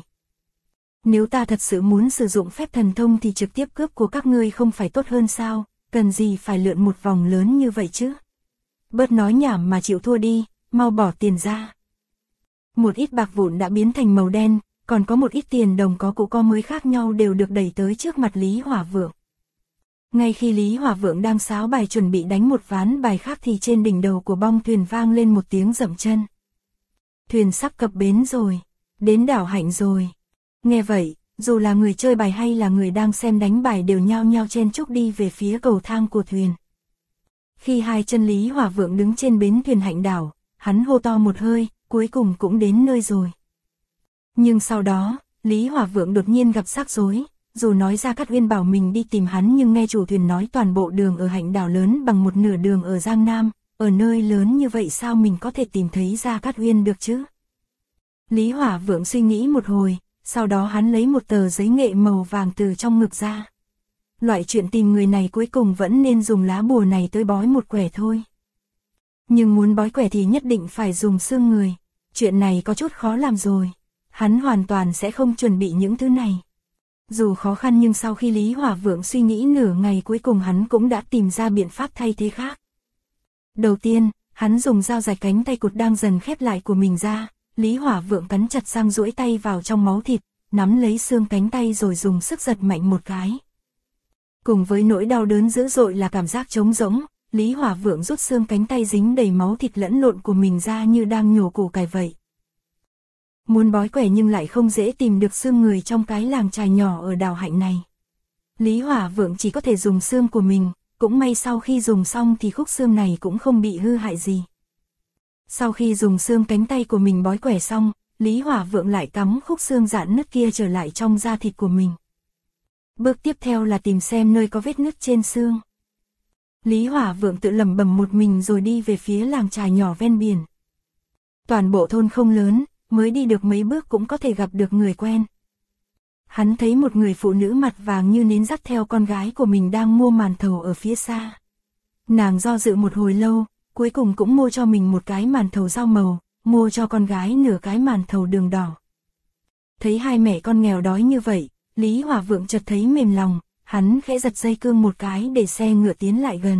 Nếu ta thật sự muốn sử dụng phép thần thông thì trực tiếp cướp của các ngươi không phải tốt hơn sao, cần gì phải lượn một vòng lớn như vậy chứ? Bớt nói nhảm mà chịu thua đi, mau bỏ tiền ra. Một ít bạc vụn đã biến thành màu đen, còn có một ít tiền đồng có cũ có mới khác nhau đều được đẩy tới trước mặt Lý Hỏa Vượng. Ngay khi Lý Hỏa Vượng đang sáo bài chuẩn bị đánh một ván bài khác thì trên đỉnh đầu của bong thuyền vang lên một tiếng dậm chân. Thuyền sắp cập bến rồi, đến đảo Hạnh rồi. Nghe vậy, dù là người chơi bài hay là người đang xem đánh bài đều nhao nhao chen chúc đi về phía cầu thang của thuyền. Khi hai chân Lý Hỏa Vượng đứng trên bến thuyền Hạnh đảo, hắn hô to một hơi, cuối cùng cũng đến nơi rồi. Nhưng sau đó, Lý Hỏa Vượng đột nhiên gặp rắc rối, dù nói Gia Cát Uyên bảo mình đi tìm hắn nhưng nghe chủ thuyền nói toàn bộ đường ở Hạnh đảo lớn bằng một nửa đường ở Giang Nam, ở nơi lớn như vậy sao mình có thể tìm thấy Gia Cát Uyên được chứ? Lý Hỏa Vượng suy nghĩ một hồi, sau đó hắn lấy một tờ giấy nghệ màu vàng từ trong ngực ra. Loại chuyện tìm người này cuối cùng vẫn nên dùng lá bùa này tới bói một quẻ thôi. Nhưng muốn bói quẻ thì nhất định phải dùng xương người, chuyện này có chút khó làm rồi. Hắn hoàn toàn sẽ không chuẩn bị những thứ này. Dù khó khăn nhưng sau khi Lý Hỏa Vượng suy nghĩ nửa ngày cuối cùng hắn cũng đã tìm ra biện pháp thay thế khác. Đầu tiên, hắn dùng dao rạch cánh tay cụt đang dần khép lại của mình ra, Lý Hỏa Vượng cắn chặt răng duỗi tay vào trong máu thịt, nắm lấy xương cánh tay rồi dùng sức giật mạnh một cái. Cùng với nỗi đau đớn dữ dội là cảm giác trống rỗng, Lý Hỏa Vượng rút xương cánh tay dính đầy máu thịt lẫn lộn của mình ra như đang nhổ củ cải vậy. Muốn bói quẻ nhưng lại không dễ tìm được xương người trong cái làng trài nhỏ ở đảo Hạnh này. Lý Hỏa Vượng chỉ có thể dùng xương của mình, cũng may sau khi dùng xong thì khúc xương này cũng không bị hư hại gì. Sau khi dùng xương cánh tay của mình bói quẻ xong, Lý Hỏa Vượng lại cắm khúc xương rạn nứt kia trở lại trong da thịt của mình. Bước tiếp theo là tìm xem nơi có vết nứt trên xương. Lý Hỏa Vượng tự lẩm bẩm một mình rồi đi về phía làng trài nhỏ ven biển. Toàn bộ thôn không lớn, mới đi được mấy bước cũng có thể gặp được người quen. Hắn thấy một người phụ nữ mặt vàng như nến dắt theo con gái của mình đang mua màn thầu ở phía xa. Nàng do dự một hồi lâu, cuối cùng cũng mua cho mình một cái màn thầu rau màu, mua cho con gái nửa cái màn thầu đường đỏ. Thấy hai mẹ con nghèo đói như vậy, Lý Hỏa Vượng chợt thấy mềm lòng, hắn khẽ giật dây cương một cái để xe ngựa tiến lại gần.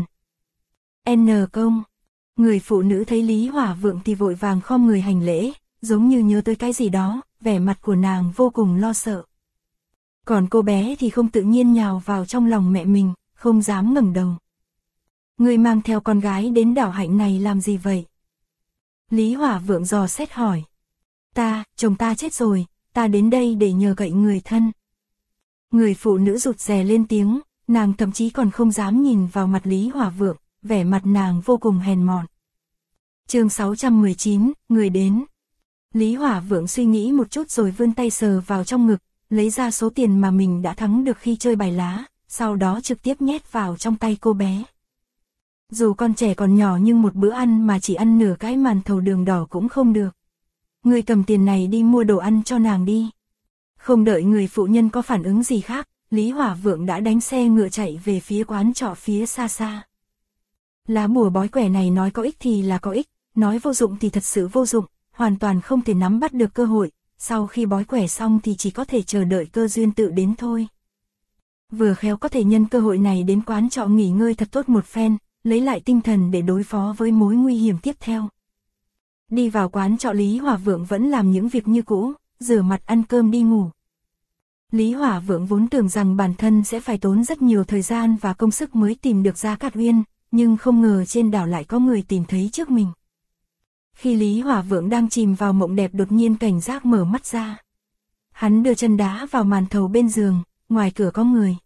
N công. Người phụ nữ thấy Lý Hỏa Vượng thì vội vàng khom người hành lễ, giống như nhớ tới cái gì đó, vẻ mặt của nàng vô cùng lo sợ. Còn cô bé thì không tự nhiên nhào vào trong lòng mẹ mình, không dám ngẩng đầu. Người mang theo con gái đến đảo Hạnh này làm gì vậy? Lý Hỏa Vượng dò xét hỏi. Chồng ta chết rồi, ta đến đây để nhờ cậy người thân. Người phụ nữ rụt rè lên tiếng, nàng thậm chí còn không dám nhìn vào mặt Lý Hỏa Vượng, vẻ mặt nàng vô cùng hèn mọn. Chương 619, người đến. Lý Hỏa Vượng suy nghĩ một chút rồi vươn tay sờ vào trong ngực, lấy ra số tiền mà mình đã thắng được khi chơi bài lá, sau đó trực tiếp nhét vào trong tay cô bé. Dù con trẻ còn nhỏ nhưng một bữa ăn mà chỉ ăn nửa cái màn thầu đường đỏ cũng không được. Người cầm tiền này đi mua đồ ăn cho nàng đi. Không đợi người phụ nhân có phản ứng gì khác, Lý Hỏa Vượng đã đánh xe ngựa chạy về phía quán trọ phía xa xa. Lá bùa bói quẻ này nói có ích thì là có ích, nói vô dụng thì thật sự vô dụng, hoàn toàn không thể nắm bắt được cơ hội, sau khi bói quẻ xong thì chỉ có thể chờ đợi cơ duyên tự đến thôi. Vừa khéo có thể nhân cơ hội này đến quán trọ nghỉ ngơi thật tốt một phen, lấy lại tinh thần để đối phó với mối nguy hiểm tiếp theo. Đi vào quán trọ Lý Hỏa Vượng vẫn làm những việc như cũ, rửa mặt ăn cơm đi ngủ. Lý Hỏa Vượng vốn tưởng rằng bản thân sẽ phải tốn rất nhiều thời gian và công sức mới tìm được Gia Cát Uyên, nhưng không ngờ trên đảo lại có người tìm thấy trước mình. Khi Lý Hỏa Vượng đang chìm vào mộng đẹp đột nhiên cảnh giác mở mắt ra. Hắn đưa chân đá vào màn thầu bên giường, ngoài cửa có người.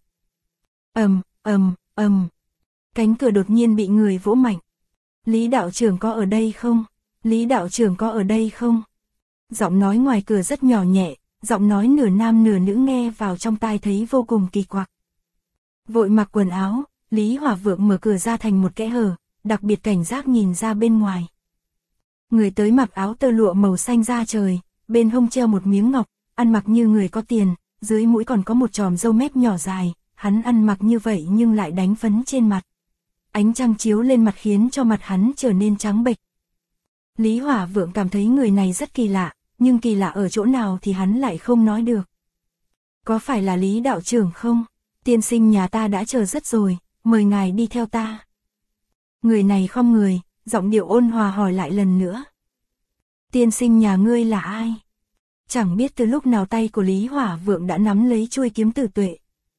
Cánh cửa đột nhiên bị người vỗ mạnh. Lý đạo trưởng có ở đây không? Lý đạo trưởng có ở đây không? Giọng nói ngoài cửa rất nhỏ nhẹ, giọng nói nửa nam nửa nữ nghe vào trong tai thấy vô cùng kỳ quặc. Vội mặc quần áo, Lý Hỏa Vượng mở cửa ra thành một kẽ hở, đặc biệt cảnh giác nhìn ra bên ngoài. Người tới mặc áo tơ lụa màu xanh da trời, bên hông treo một miếng ngọc, ăn mặc như người có tiền, dưới mũi còn có một chòm râu mép nhỏ dài, hắn ăn mặc như vậy nhưng lại đánh phấn trên mặt. Ánh trăng chiếu lên mặt khiến cho mặt hắn trở nên trắng bệch. Lý Hỏa Vượng cảm thấy người này rất kỳ lạ, nhưng kỳ lạ ở chỗ nào thì hắn lại không nói được. Có phải là Lý đạo trưởng không? Tiên sinh nhà ta đã chờ rất rồi, mời ngài đi theo ta. Người này khom người, giọng điệu ôn hòa hỏi lại lần nữa. Tiên sinh nhà ngươi là ai? Chẳng biết từ lúc nào tay của Lý Hỏa Vượng đã nắm lấy chuôi kiếm tử tuệ.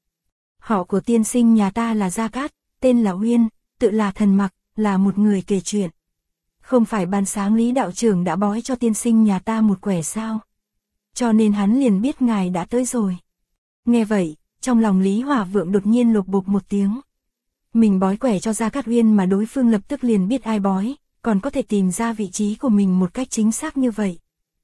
Họ của tiên sinh nhà ta là Gia Cát, tên là Uyên, tự là thần mặc, là một người kể chuyện. Không phải ban sáng Lý đạo trưởng đã bói cho tiên sinh nhà ta một quẻ sao? Cho nên hắn liền biết ngài đã tới rồi. Nghe vậy, trong lòng Lý Hỏa Vượng đột nhiên lục bục một tiếng. Mình bói quẻ cho Gia Cát Uyên mà đối phương lập tức liền biết ai bói, còn có thể tìm ra vị trí của mình một cách chính xác như vậy.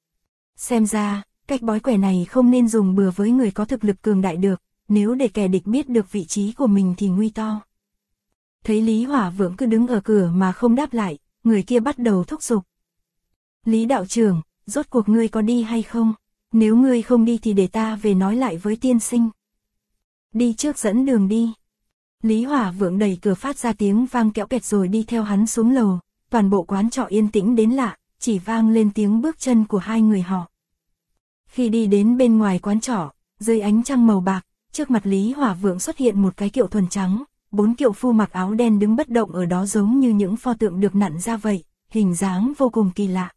Xem ra, cách bói quẻ này không nên dùng bừa với người có thực lực cường đại được, nếu để kẻ địch biết được vị trí của mình thì nguy to. Thấy Lý Hỏa Vượng cứ đứng ở cửa mà không đáp lại, người kia bắt đầu thúc giục. Lý đạo trưởng, rốt cuộc ngươi có đi hay không? Nếu ngươi không đi thì để ta về nói lại với tiên sinh. Đi trước dẫn đường đi. Lý Hỏa Vượng đẩy cửa phát ra tiếng vang kẽo kẹt rồi đi theo hắn xuống lầu, toàn bộ quán trọ yên tĩnh đến lạ, chỉ vang lên tiếng bước chân của hai người họ. Khi đi đến bên ngoài quán trọ, dưới ánh trăng màu bạc, trước mặt Lý Hỏa Vượng xuất hiện một cái kiệu thuần trắng, 4 kiệu phu mặc áo đen đứng bất động ở đó giống như những pho tượng được nặn ra vậy, hình dáng vô cùng kỳ lạ.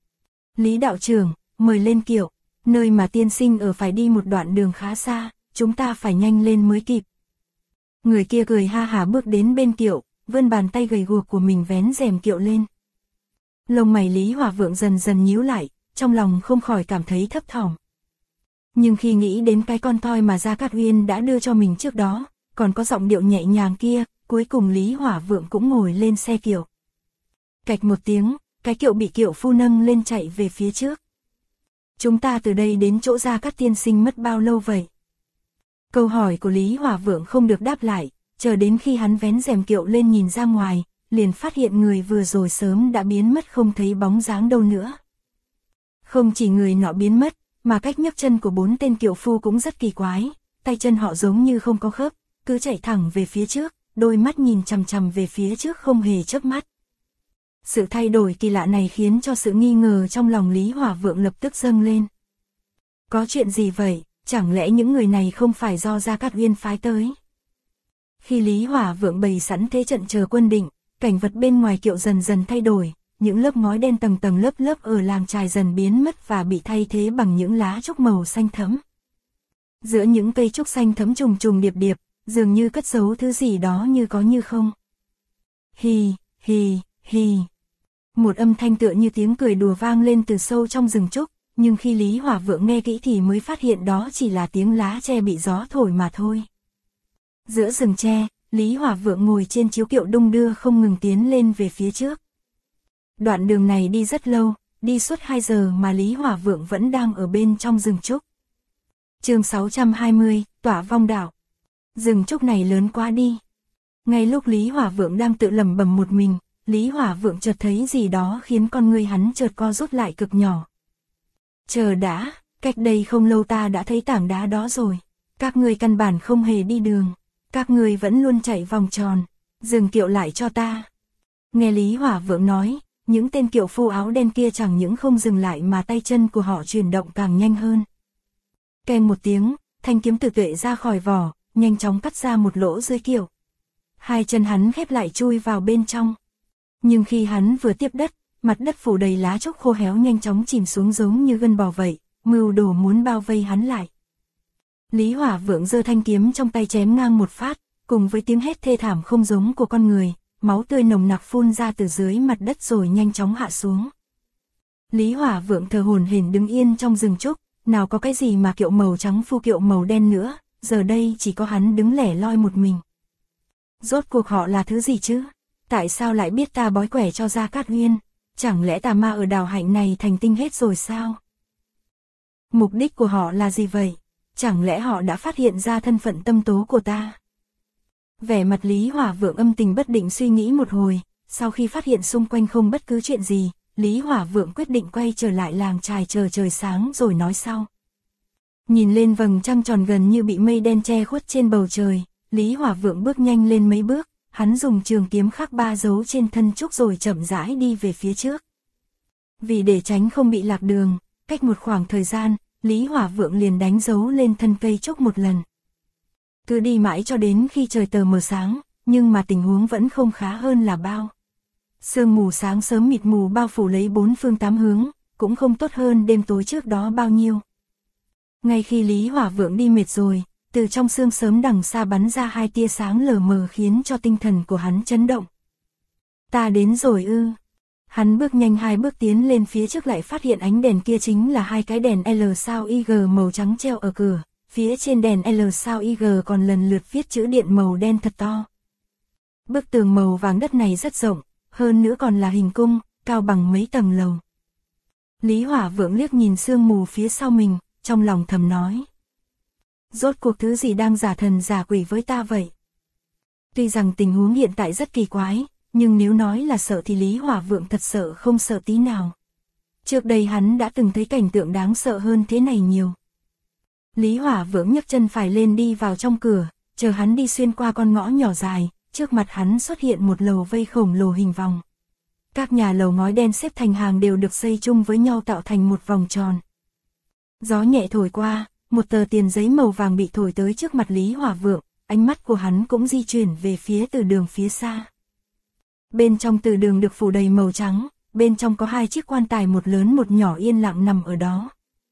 Lý đạo trưởng, mời lên kiệu, nơi mà tiên sinh ở phải đi một đoạn đường khá xa, chúng ta phải nhanh lên mới kịp. Người kia cười ha hả bước đến bên kiệu, vươn bàn tay gầy guộc của mình vén rèm kiệu lên. Lông mày Lý Hỏa Vượng dần dần nhíu lại, trong lòng không khỏi cảm thấy thấp thỏm. Nhưng khi nghĩ đến cái con toi mà Gia Cát Uyên đã đưa cho mình trước đó, còn có giọng điệu nhẹ nhàng kia, cuối cùng Lý Hỏa Vượng cũng ngồi lên xe kiệu. Cạch một tiếng, cái kiệu bị kiệu phu nâng lên chạy về phía trước. Chúng ta từ đây đến chỗ Gia Cát tiên sinh mất bao lâu vậy? Câu hỏi của Lý Hỏa Vượng không được đáp lại, chờ đến khi hắn vén rèm kiệu lên nhìn ra ngoài, liền phát hiện người vừa rồi sớm đã biến mất không thấy bóng dáng đâu nữa. Không chỉ người nọ biến mất, mà cách nhấc chân của 4 tên kiệu phu cũng rất kỳ quái, tay chân họ giống như không có khớp, cứ chạy thẳng về phía trước, đôi mắt nhìn chằm chằm về phía trước không hề chớp mắt. Sự thay đổi kỳ lạ này khiến cho sự nghi ngờ trong lòng Lý Hỏa Vượng lập tức dâng lên. Có chuyện gì vậy, chẳng lẽ những người này không phải do Gia Cát Uyên phái tới? Khi Lý Hỏa Vượng bày sẵn thế trận chờ quân định, cảnh vật bên ngoài kiệu dần dần thay đổi, những lớp ngói đen tầng tầng lớp lớp ở làng chài dần biến mất và bị thay thế bằng những lá trúc màu xanh thẫm. Giữa những cây trúc xanh thẫm trùng trùng điệp điệp, dường như cất giấu thứ gì đó như có như không. Hì, hì, hì. Một âm thanh tựa như tiếng cười đùa vang lên từ sâu trong rừng trúc, nhưng khi Lý Hỏa Vượng nghe kỹ thì mới phát hiện đó chỉ là tiếng lá tre bị gió thổi mà thôi. Giữa rừng tre, Lý Hỏa Vượng ngồi trên chiếu kiệu đung đưa không ngừng tiến lên về phía trước. Đoạn đường này đi rất lâu, đi suốt 2 giờ mà Lý Hỏa Vượng vẫn đang ở bên trong rừng trúc. Chương 620, Tỏa Vong Đảo. Rừng trúc này lớn quá đi. Ngay lúc Lý Hỏa Vượng đang tự lẩm bẩm một mình, Lý Hỏa Vượng chợt thấy gì đó khiến con người hắn chợt co rút lại cực nhỏ. Chờ đã, cách đây không lâu ta đã thấy tảng đá đó rồi. Các ngươi căn bản không hề đi đường. Các ngươi vẫn luôn chạy vòng tròn. Dừng kiệu lại cho ta. Nghe Lý Hỏa Vượng nói, những tên kiệu phu áo đen kia chẳng những không dừng lại mà tay chân của họ chuyển động càng nhanh hơn. Keng một tiếng, thanh kiếm tử tuệ ra khỏi vỏ, nhanh chóng cắt ra một lỗ dưới kiệu. Hai chân hắn khép lại chui vào bên trong. Nhưng khi hắn vừa tiếp đất, mặt đất phủ đầy lá trúc khô héo nhanh chóng chìm xuống giống như gân bò vậy, mưu đồ muốn bao vây hắn lại. Lý Hỏa Vượng giơ thanh kiếm trong tay chém ngang một phát, cùng với tiếng hét thê thảm không giống của con người, máu tươi nồng nặc phun ra từ dưới mặt đất rồi nhanh chóng hạ xuống. Lý Hỏa Vượng thờ hổn hển đứng yên trong rừng trúc, nào có cái gì mà kiệu màu trắng phu kiệu màu đen nữa, giờ đây chỉ có hắn đứng lẻ loi một mình. Rốt cuộc họ là thứ gì chứ? Tại sao lại biết ta bói quẻ cho Gia Cát Uyên? Chẳng lẽ tà ma ở đảo hạnh này thành tinh hết rồi sao? Mục đích của họ là gì vậy? Chẳng lẽ họ đã phát hiện ra thân phận tâm tố của ta? Vẻ mặt Lý Hỏa Vượng âm tình bất định suy nghĩ một hồi, sau khi phát hiện xung quanh không bất cứ chuyện gì, Lý Hỏa Vượng quyết định quay trở lại làng chài chờ trời sáng rồi nói sau. Nhìn lên vầng trăng tròn gần như bị mây đen che khuất trên bầu trời, Lý Hỏa Vượng bước nhanh lên mấy bước, hắn dùng trường kiếm khắc 3 dấu trên thân trúc rồi chậm rãi đi về phía trước. Vì để tránh không bị lạc đường, cách một khoảng thời gian, Lý Hỏa Vượng liền đánh dấu lên thân cây trúc một lần. Cứ đi mãi cho đến khi trời tờ mờ sáng, nhưng mà tình huống vẫn không khá hơn là bao. Sương mù sáng sớm mịt mù bao phủ lấy bốn phương tám hướng, cũng không tốt hơn đêm tối trước đó bao nhiêu. Ngay khi Lý Hỏa Vượng đi mệt rồi, từ trong sương sớm đằng xa bắn ra hai tia sáng lờ mờ khiến cho tinh thần của hắn chấn động. Ta đến rồi ư. Hắn bước nhanh hai bước tiến lên phía trước lại phát hiện ánh đèn kia chính là hai cái đèn L sao IG màu trắng treo ở cửa, phía trên đèn L sao IG còn lần lượt viết chữ điện màu đen thật to. Bức tường màu vàng đất này rất rộng, hơn nữa còn là hình cung, cao bằng mấy tầng lầu. Lý Hỏa Vượng liếc nhìn sương mù phía sau mình, trong lòng thầm nói. Rốt cuộc thứ gì đang giả thần giả quỷ với ta vậy? Tuy rằng tình huống hiện tại rất kỳ quái, nhưng nếu nói là sợ thì Lý Hỏa Vượng thật sợ không sợ tí nào. Trước đây hắn đã từng thấy cảnh tượng đáng sợ hơn thế này nhiều. Lý Hỏa Vượng nhấc chân phải lên đi vào trong cửa, chờ hắn đi xuyên qua con ngõ nhỏ dài, trước mặt hắn xuất hiện một lầu vây khổng lồ hình vòng. Các nhà lầu ngói đen xếp thành hàng đều được xây chung với nhau tạo thành một vòng tròn. Gió nhẹ thổi qua, một tờ tiền giấy màu vàng bị thổi tới trước mặt Lý Hỏa Vượng, ánh mắt của hắn cũng di chuyển về phía từ đường phía xa. Bên trong từ đường được phủ đầy màu trắng, bên trong có hai chiếc quan tài một lớn một nhỏ yên lặng nằm ở đó.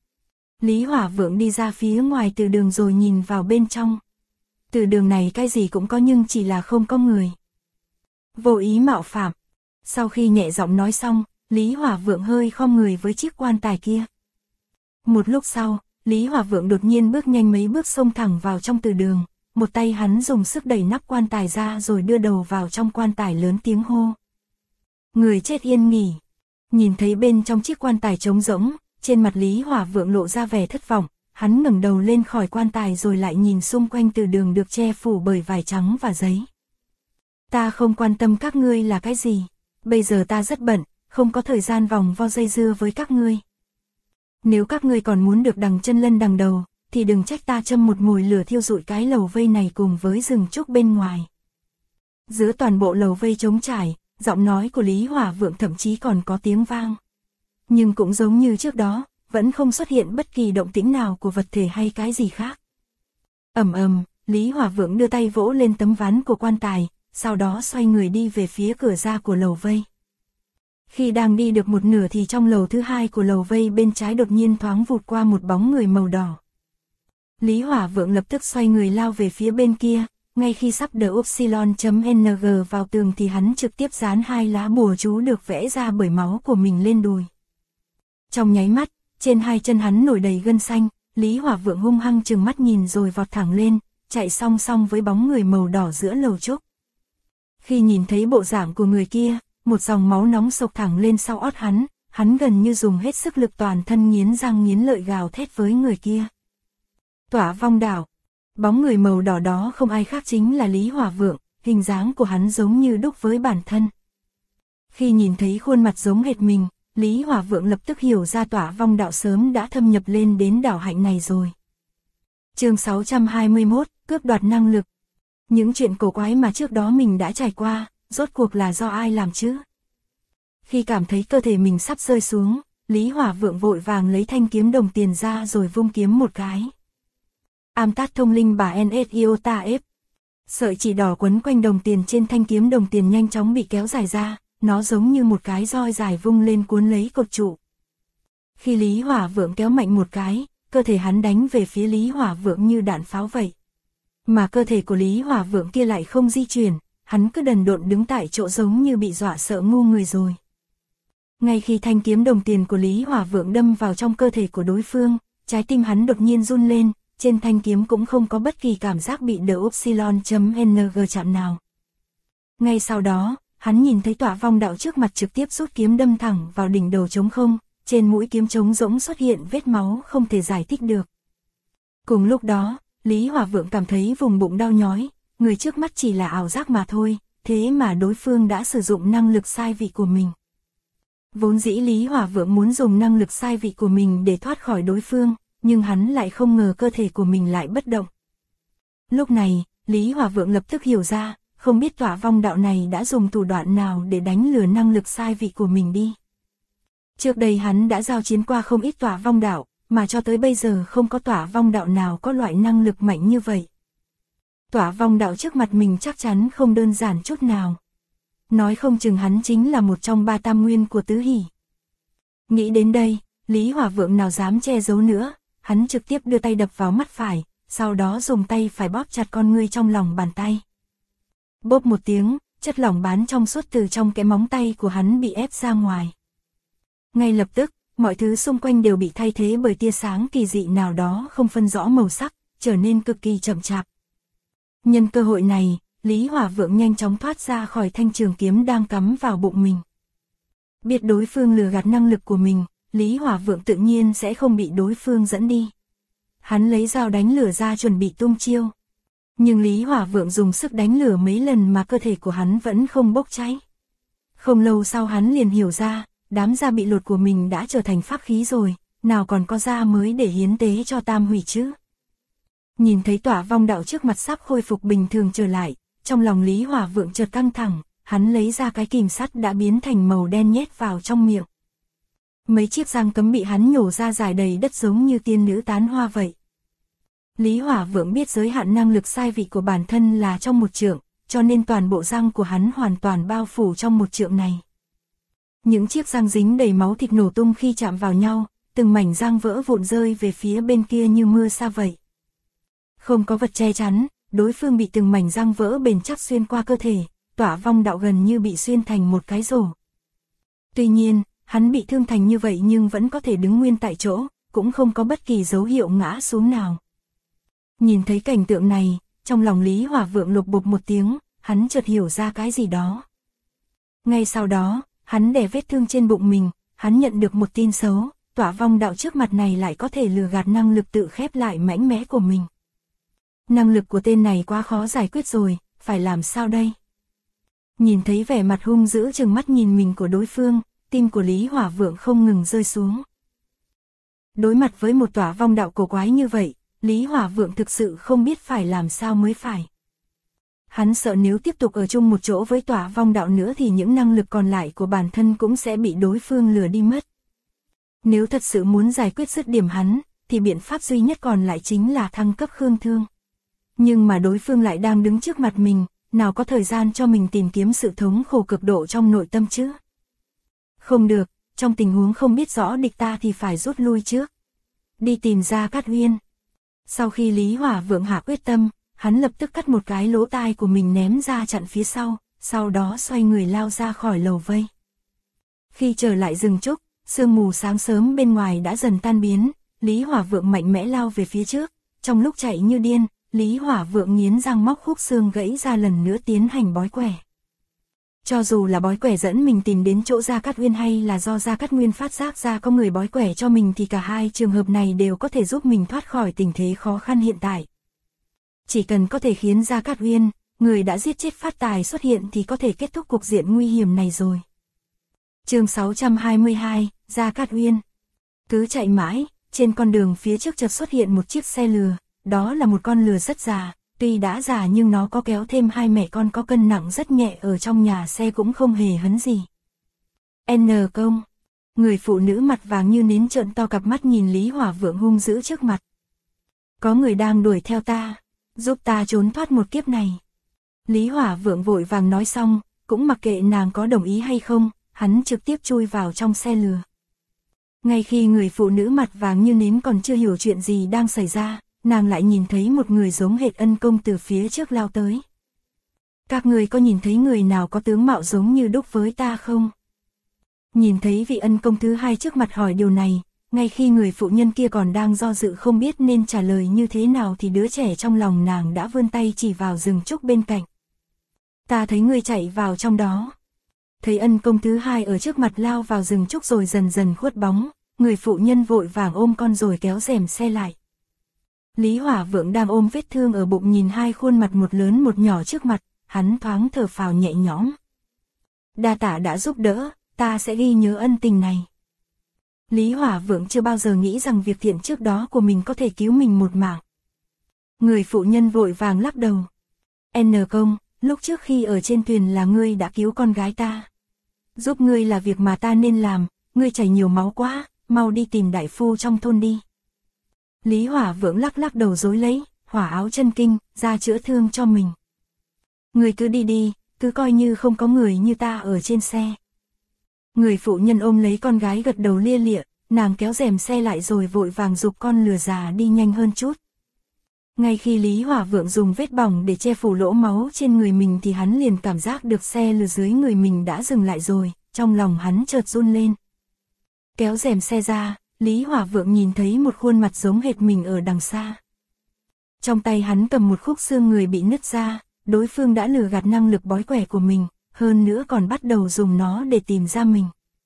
Lý Hỏa Vượng đi ra phía ngoài từ đường rồi nhìn vào bên trong. Từ đường này cái gì cũng có nhưng chỉ là không có người. Vô ý mạo phạm. Sau khi nhẹ giọng nói xong, Lý Hỏa Vượng hơi khom người với chiếc quan tài kia. Một lúc sau, Lý Hỏa Vượng đột nhiên bước nhanh mấy bước xông thẳng vào trong từ đường, một tay hắn dùng sức đẩy nắp quan tài ra rồi đưa đầu vào trong quan tài lớn tiếng hô. Người chết yên nghỉ. Nhìn thấy bên trong chiếc quan tài trống rỗng, trên mặt Lý Hỏa Vượng lộ ra vẻ thất vọng, hắn ngẩng đầu lên khỏi quan tài rồi lại nhìn xung quanh từ đường được che phủ bởi vải trắng và giấy. Ta không quan tâm các ngươi là cái gì, bây giờ ta rất bận, không có thời gian vòng vo dây dưa với các ngươi. Nếu các ngươi còn muốn được đằng chân lân đằng đầu, thì đừng trách ta châm một mồi lửa thiêu rụi cái lầu vây này cùng với rừng trúc bên ngoài. Giữa toàn bộ lầu vây trống trải, giọng nói của Lý Hỏa Vượng thậm chí còn có tiếng vang. Nhưng cũng giống như trước đó, vẫn không xuất hiện bất kỳ động tĩnh nào của vật thể hay cái gì khác. Ầm ầm, Lý Hỏa Vượng đưa tay vỗ lên tấm ván của quan tài, sau đó xoay người đi về phía cửa ra của lầu vây. Khi đang đi được một nửa thì trong lầu thứ hai của lầu vây bên trái đột nhiên thoáng vụt qua một bóng người màu đỏ. Lý Hỏa Vượng lập tức xoay người lao về phía bên kia, ngay khi sắp đỡ upsilon.ng vào tường thì hắn trực tiếp dán hai lá bùa chú được vẽ ra bởi máu của mình lên đùi. Trong nháy mắt, trên hai chân hắn nổi đầy gân xanh, Lý Hỏa Vượng hung hăng trừng mắt nhìn rồi vọt thẳng lên, chạy song song với bóng người màu đỏ giữa lầu trúc. Khi nhìn thấy bộ dạng của người kia, một dòng máu nóng sộc thẳng lên sau ót hắn gần như dùng hết sức lực toàn thân nghiến răng nghiến lợi gào thét với người kia. Tỏa vong đảo. Bóng người màu đỏ đó không ai khác chính là Lý Hỏa Vượng, hình dáng của hắn giống như đúc với bản thân. Khi nhìn thấy khuôn mặt giống hệt mình, Lý Hỏa Vượng lập tức hiểu ra tỏa vong đạo sớm đã thâm nhập lên đến đảo hạnh này rồi. Chương 621, cướp đoạt năng lực. Những chuyện cổ quái mà trước đó mình đã trải qua, rốt cuộc là do ai làm chứ? Khi cảm thấy cơ thể mình sắp rơi xuống, Lý Hỏa Vượng vội vàng lấy thanh kiếm đồng tiền ra rồi vung kiếm một cái. Amtat thông linh bà NSIOTA F. Sợi chỉ đỏ quấn quanh đồng tiền trên thanh kiếm đồng tiền nhanh chóng bị kéo dài ra, nó giống như một cái roi dài vung lên cuốn lấy cột trụ. Khi Lý Hỏa Vượng kéo mạnh một cái, cơ thể hắn đánh về phía Lý Hỏa Vượng như đạn pháo vậy. Mà cơ thể của Lý Hỏa Vượng kia lại không di chuyển, hắn cứ đần độn đứng tại chỗ giống như bị dọa sợ ngu người rồi. Ngay khi thanh kiếm đồng tiền của Lý Hỏa Vượng đâm vào trong cơ thể của đối phương, trái tim hắn đột nhiên run lên, trên thanh kiếm cũng không có bất kỳ cảm giác bị đỡ upsilon.ng chạm nào. Ngay sau đó, hắn nhìn thấy tỏa vong đạo trước mặt trực tiếp rút kiếm đâm thẳng vào đỉnh đầu trống không, trên mũi kiếm trống rỗng xuất hiện vết máu không thể giải thích được. Cùng lúc đó, Lý Hỏa Vượng cảm thấy vùng bụng đau nhói, người trước mắt chỉ là ảo giác mà thôi, thế mà đối phương đã sử dụng năng lực sai vị của mình. Vốn dĩ Lý Hỏa Vượng muốn dùng năng lực sai vị của mình để thoát khỏi đối phương, nhưng hắn lại không ngờ cơ thể của mình lại bất động. Lúc này, Lý Hỏa Vượng lập tức hiểu ra, không biết tỏa vong đạo này đã dùng thủ đoạn nào để đánh lừa năng lực sai vị của mình đi. Trước đây hắn đã giao chiến qua không ít tỏa vong đạo, mà cho tới bây giờ không có tỏa vong đạo nào có loại năng lực mạnh như vậy. Tỏa vong đạo trước mặt mình chắc chắn không đơn giản chút nào. Nói không chừng hắn chính là một trong 3 tam nguyên của tứ hỷ. Nghĩ đến đây, Lý Hỏa Vượng nào dám che giấu nữa, hắn trực tiếp đưa tay đập vào mắt phải, sau đó dùng tay phải bóp chặt con ngươi trong lòng bàn tay. Bốp một tiếng, chất lỏng bán trong suốt từ trong cái móng tay của hắn bị ép ra ngoài. Ngay lập tức, mọi thứ xung quanh đều bị thay thế bởi tia sáng kỳ dị nào đó không phân rõ màu sắc, trở nên cực kỳ chậm chạp. Nhân cơ hội này, Lý Hỏa Vượng nhanh chóng thoát ra khỏi thanh trường kiếm đang cắm vào bụng mình. Biết đối phương lừa gạt năng lực của mình, Lý Hỏa Vượng tự nhiên sẽ không bị đối phương dẫn đi. Hắn lấy dao đánh lửa ra chuẩn bị tung chiêu. Nhưng Lý Hỏa Vượng dùng sức đánh lửa mấy lần mà cơ thể của hắn vẫn không bốc cháy. Không lâu sau hắn liền hiểu ra, đám da bị lột của mình đã trở thành pháp khí rồi, nào còn có da mới để hiến tế cho tam hủy chứ. Nhìn thấy tỏa vong đạo trước mặt sắp khôi phục bình thường trở lại, trong lòng Lý Hỏa Vượng chợt căng thẳng, hắn lấy ra cái kìm sắt đã biến thành màu đen nhét vào trong miệng. Mấy chiếc răng cấm bị hắn nhổ ra dài đầy đất giống như tiên nữ tán hoa vậy. Lý Hỏa Vượng biết giới hạn năng lực sai vị của bản thân là trong 1 trượng, cho nên toàn bộ răng của hắn hoàn toàn bao phủ trong 1 trượng này. Những chiếc răng dính đầy máu thịt nổ tung khi chạm vào nhau, từng mảnh răng vỡ vụn rơi về phía bên kia như mưa sa vậy. Không có vật che chắn, đối phương bị từng mảnh răng vỡ bền chắc xuyên qua cơ thể, tỏa vong đạo gần như bị xuyên thành một cái rổ. Tuy nhiên, hắn bị thương thành như vậy nhưng vẫn có thể đứng nguyên tại chỗ, cũng không có bất kỳ dấu hiệu ngã xuống nào. Nhìn thấy cảnh tượng này, trong lòng Lý Hỏa Vượng lục bục một tiếng, hắn chợt hiểu ra cái gì đó. Ngay sau đó, hắn đè vết thương trên bụng mình, hắn nhận được một tin xấu, tỏa vong đạo trước mặt này lại có thể lừa gạt năng lực tự khép lại mãnh mẽ của mình. Năng lực của tên này quá khó giải quyết rồi, phải làm sao đây? Nhìn thấy vẻ mặt hung dữ trừng mắt nhìn mình của đối phương, tim của Lý Hỏa Vượng không ngừng rơi xuống. Đối mặt với một tỏa vong đạo cổ quái như vậy, Lý Hỏa Vượng thực sự không biết phải làm sao mới phải. Hắn sợ nếu tiếp tục ở chung một chỗ với tỏa vong đạo nữa thì những năng lực còn lại của bản thân cũng sẽ bị đối phương lừa đi mất. Nếu thật sự muốn giải quyết dứt điểm hắn, thì biện pháp duy nhất còn lại chính là thăng cấp Khương Thương. Nhưng mà đối phương lại đang đứng trước mặt mình, nào có thời gian cho mình tìm kiếm sự thống khổ cực độ trong nội tâm chứ? Không được, trong tình huống không biết rõ địch ta thì phải rút lui trước. Đi tìm Gia Cát Uyên. Sau khi Lý Hỏa Vượng hạ quyết tâm, hắn lập tức cắt một cái lỗ tai của mình ném ra chặn phía sau đó xoay người lao ra khỏi lầu vây. Khi trở lại rừng trúc, sương mù sáng sớm bên ngoài đã dần tan biến, Lý Hỏa Vượng mạnh mẽ lao về phía trước, trong lúc chạy như điên, Lý Hỏa Vượng nghiến răng móc khúc xương gãy ra lần nữa tiến hành bói quẻ. Cho dù là bói quẻ dẫn mình tìm đến chỗ Gia Cát Uyên hay là do Gia Cát Nguyên phát giác ra có người bói quẻ cho mình thì cả hai trường hợp này đều có thể giúp mình thoát khỏi tình thế khó khăn hiện tại. Chỉ cần có thể khiến Gia Cát Uyên, người đã giết chết Phát Tài xuất hiện thì có thể kết thúc cục diện nguy hiểm này rồi. Chương 622, Gia Cát Uyên. Cứ chạy mãi, trên con đường phía trước chợt xuất hiện một chiếc xe lừa, đó là một con lừa rất già, tuy đã già nhưng nó có kéo thêm 2 mẹ con có cân nặng rất nhẹ ở trong nhà xe cũng không hề hấn gì. N công, người phụ nữ mặt vàng như nến trợn to cặp mắt nhìn Lý Hỏa Vượng hung dữ trước mặt. Có người đang đuổi theo ta, giúp ta trốn thoát một kiếp này. Lý Hỏa Vượng vội vàng nói xong, cũng mặc kệ nàng có đồng ý hay không, hắn trực tiếp chui vào trong xe lừa. Ngay khi người phụ nữ mặt vàng như nến còn chưa hiểu chuyện gì đang xảy ra, nàng lại nhìn thấy một người giống hệt Ân công từ phía trước lao tới. Các người có nhìn thấy người nào có tướng mạo giống như đúc với ta không? Nhìn thấy vị Ân công thứ hai trước mặt hỏi điều này, ngay khi người phụ nhân kia còn đang do dự không biết nên trả lời như thế nào thì đứa trẻ trong lòng nàng đã vươn tay chỉ vào rừng trúc bên cạnh. Ta thấy ngươi chạy vào trong đó. Thấy Ân công thứ hai ở trước mặt lao vào rừng trúc rồi dần dần khuất bóng, người phụ nhân vội vàng ôm con rồi kéo rèm xe lại. Lý Hỏa Vượng đang ôm vết thương ở bụng nhìn hai khuôn mặt một lớn một nhỏ trước mặt, hắn thoáng thở phào nhẹ nhõm. Đa tạ đã giúp đỡ, ta sẽ ghi nhớ ân tình này. Lý Hỏa Vượng chưa bao giờ nghĩ rằng việc thiện trước đó của mình có thể cứu mình một mạng. Người phụ nhân vội vàng lắc đầu. N công, lúc trước khi ở trên thuyền là ngươi đã cứu con gái ta. Giúp ngươi là việc mà ta nên làm, ngươi chảy nhiều máu quá, mau đi tìm đại phu trong thôn đi. Lý Hỏa Vượng lắc lắc đầu rối lấy, hỏa áo chân kinh, ra chữa thương cho mình. Ngươi cứ đi đi, cứ coi như không có người như ta ở trên xe. Người phụ nhân ôm lấy con gái gật đầu lia lịa, nàng kéo rèm xe lại rồi vội vàng giục con lừa già đi nhanh hơn chút. Ngay khi Lý Hỏa Vượng dùng vết bỏng để che phủ lỗ máu trên người mình thì hắn liền cảm giác được xe lừa dưới người mình đã dừng lại rồi, trong lòng hắn chợt run lên. Kéo rèm xe ra, Lý Hỏa Vượng nhìn thấy một khuôn mặt giống hệt mình ở đằng xa. Trong tay hắn cầm một khúc xương người bị nứt ra, đối phương đã lừa gạt năng lực bói quẻ của mình, hơn nữa còn bắt đầu dùng nó để tìm ra mình.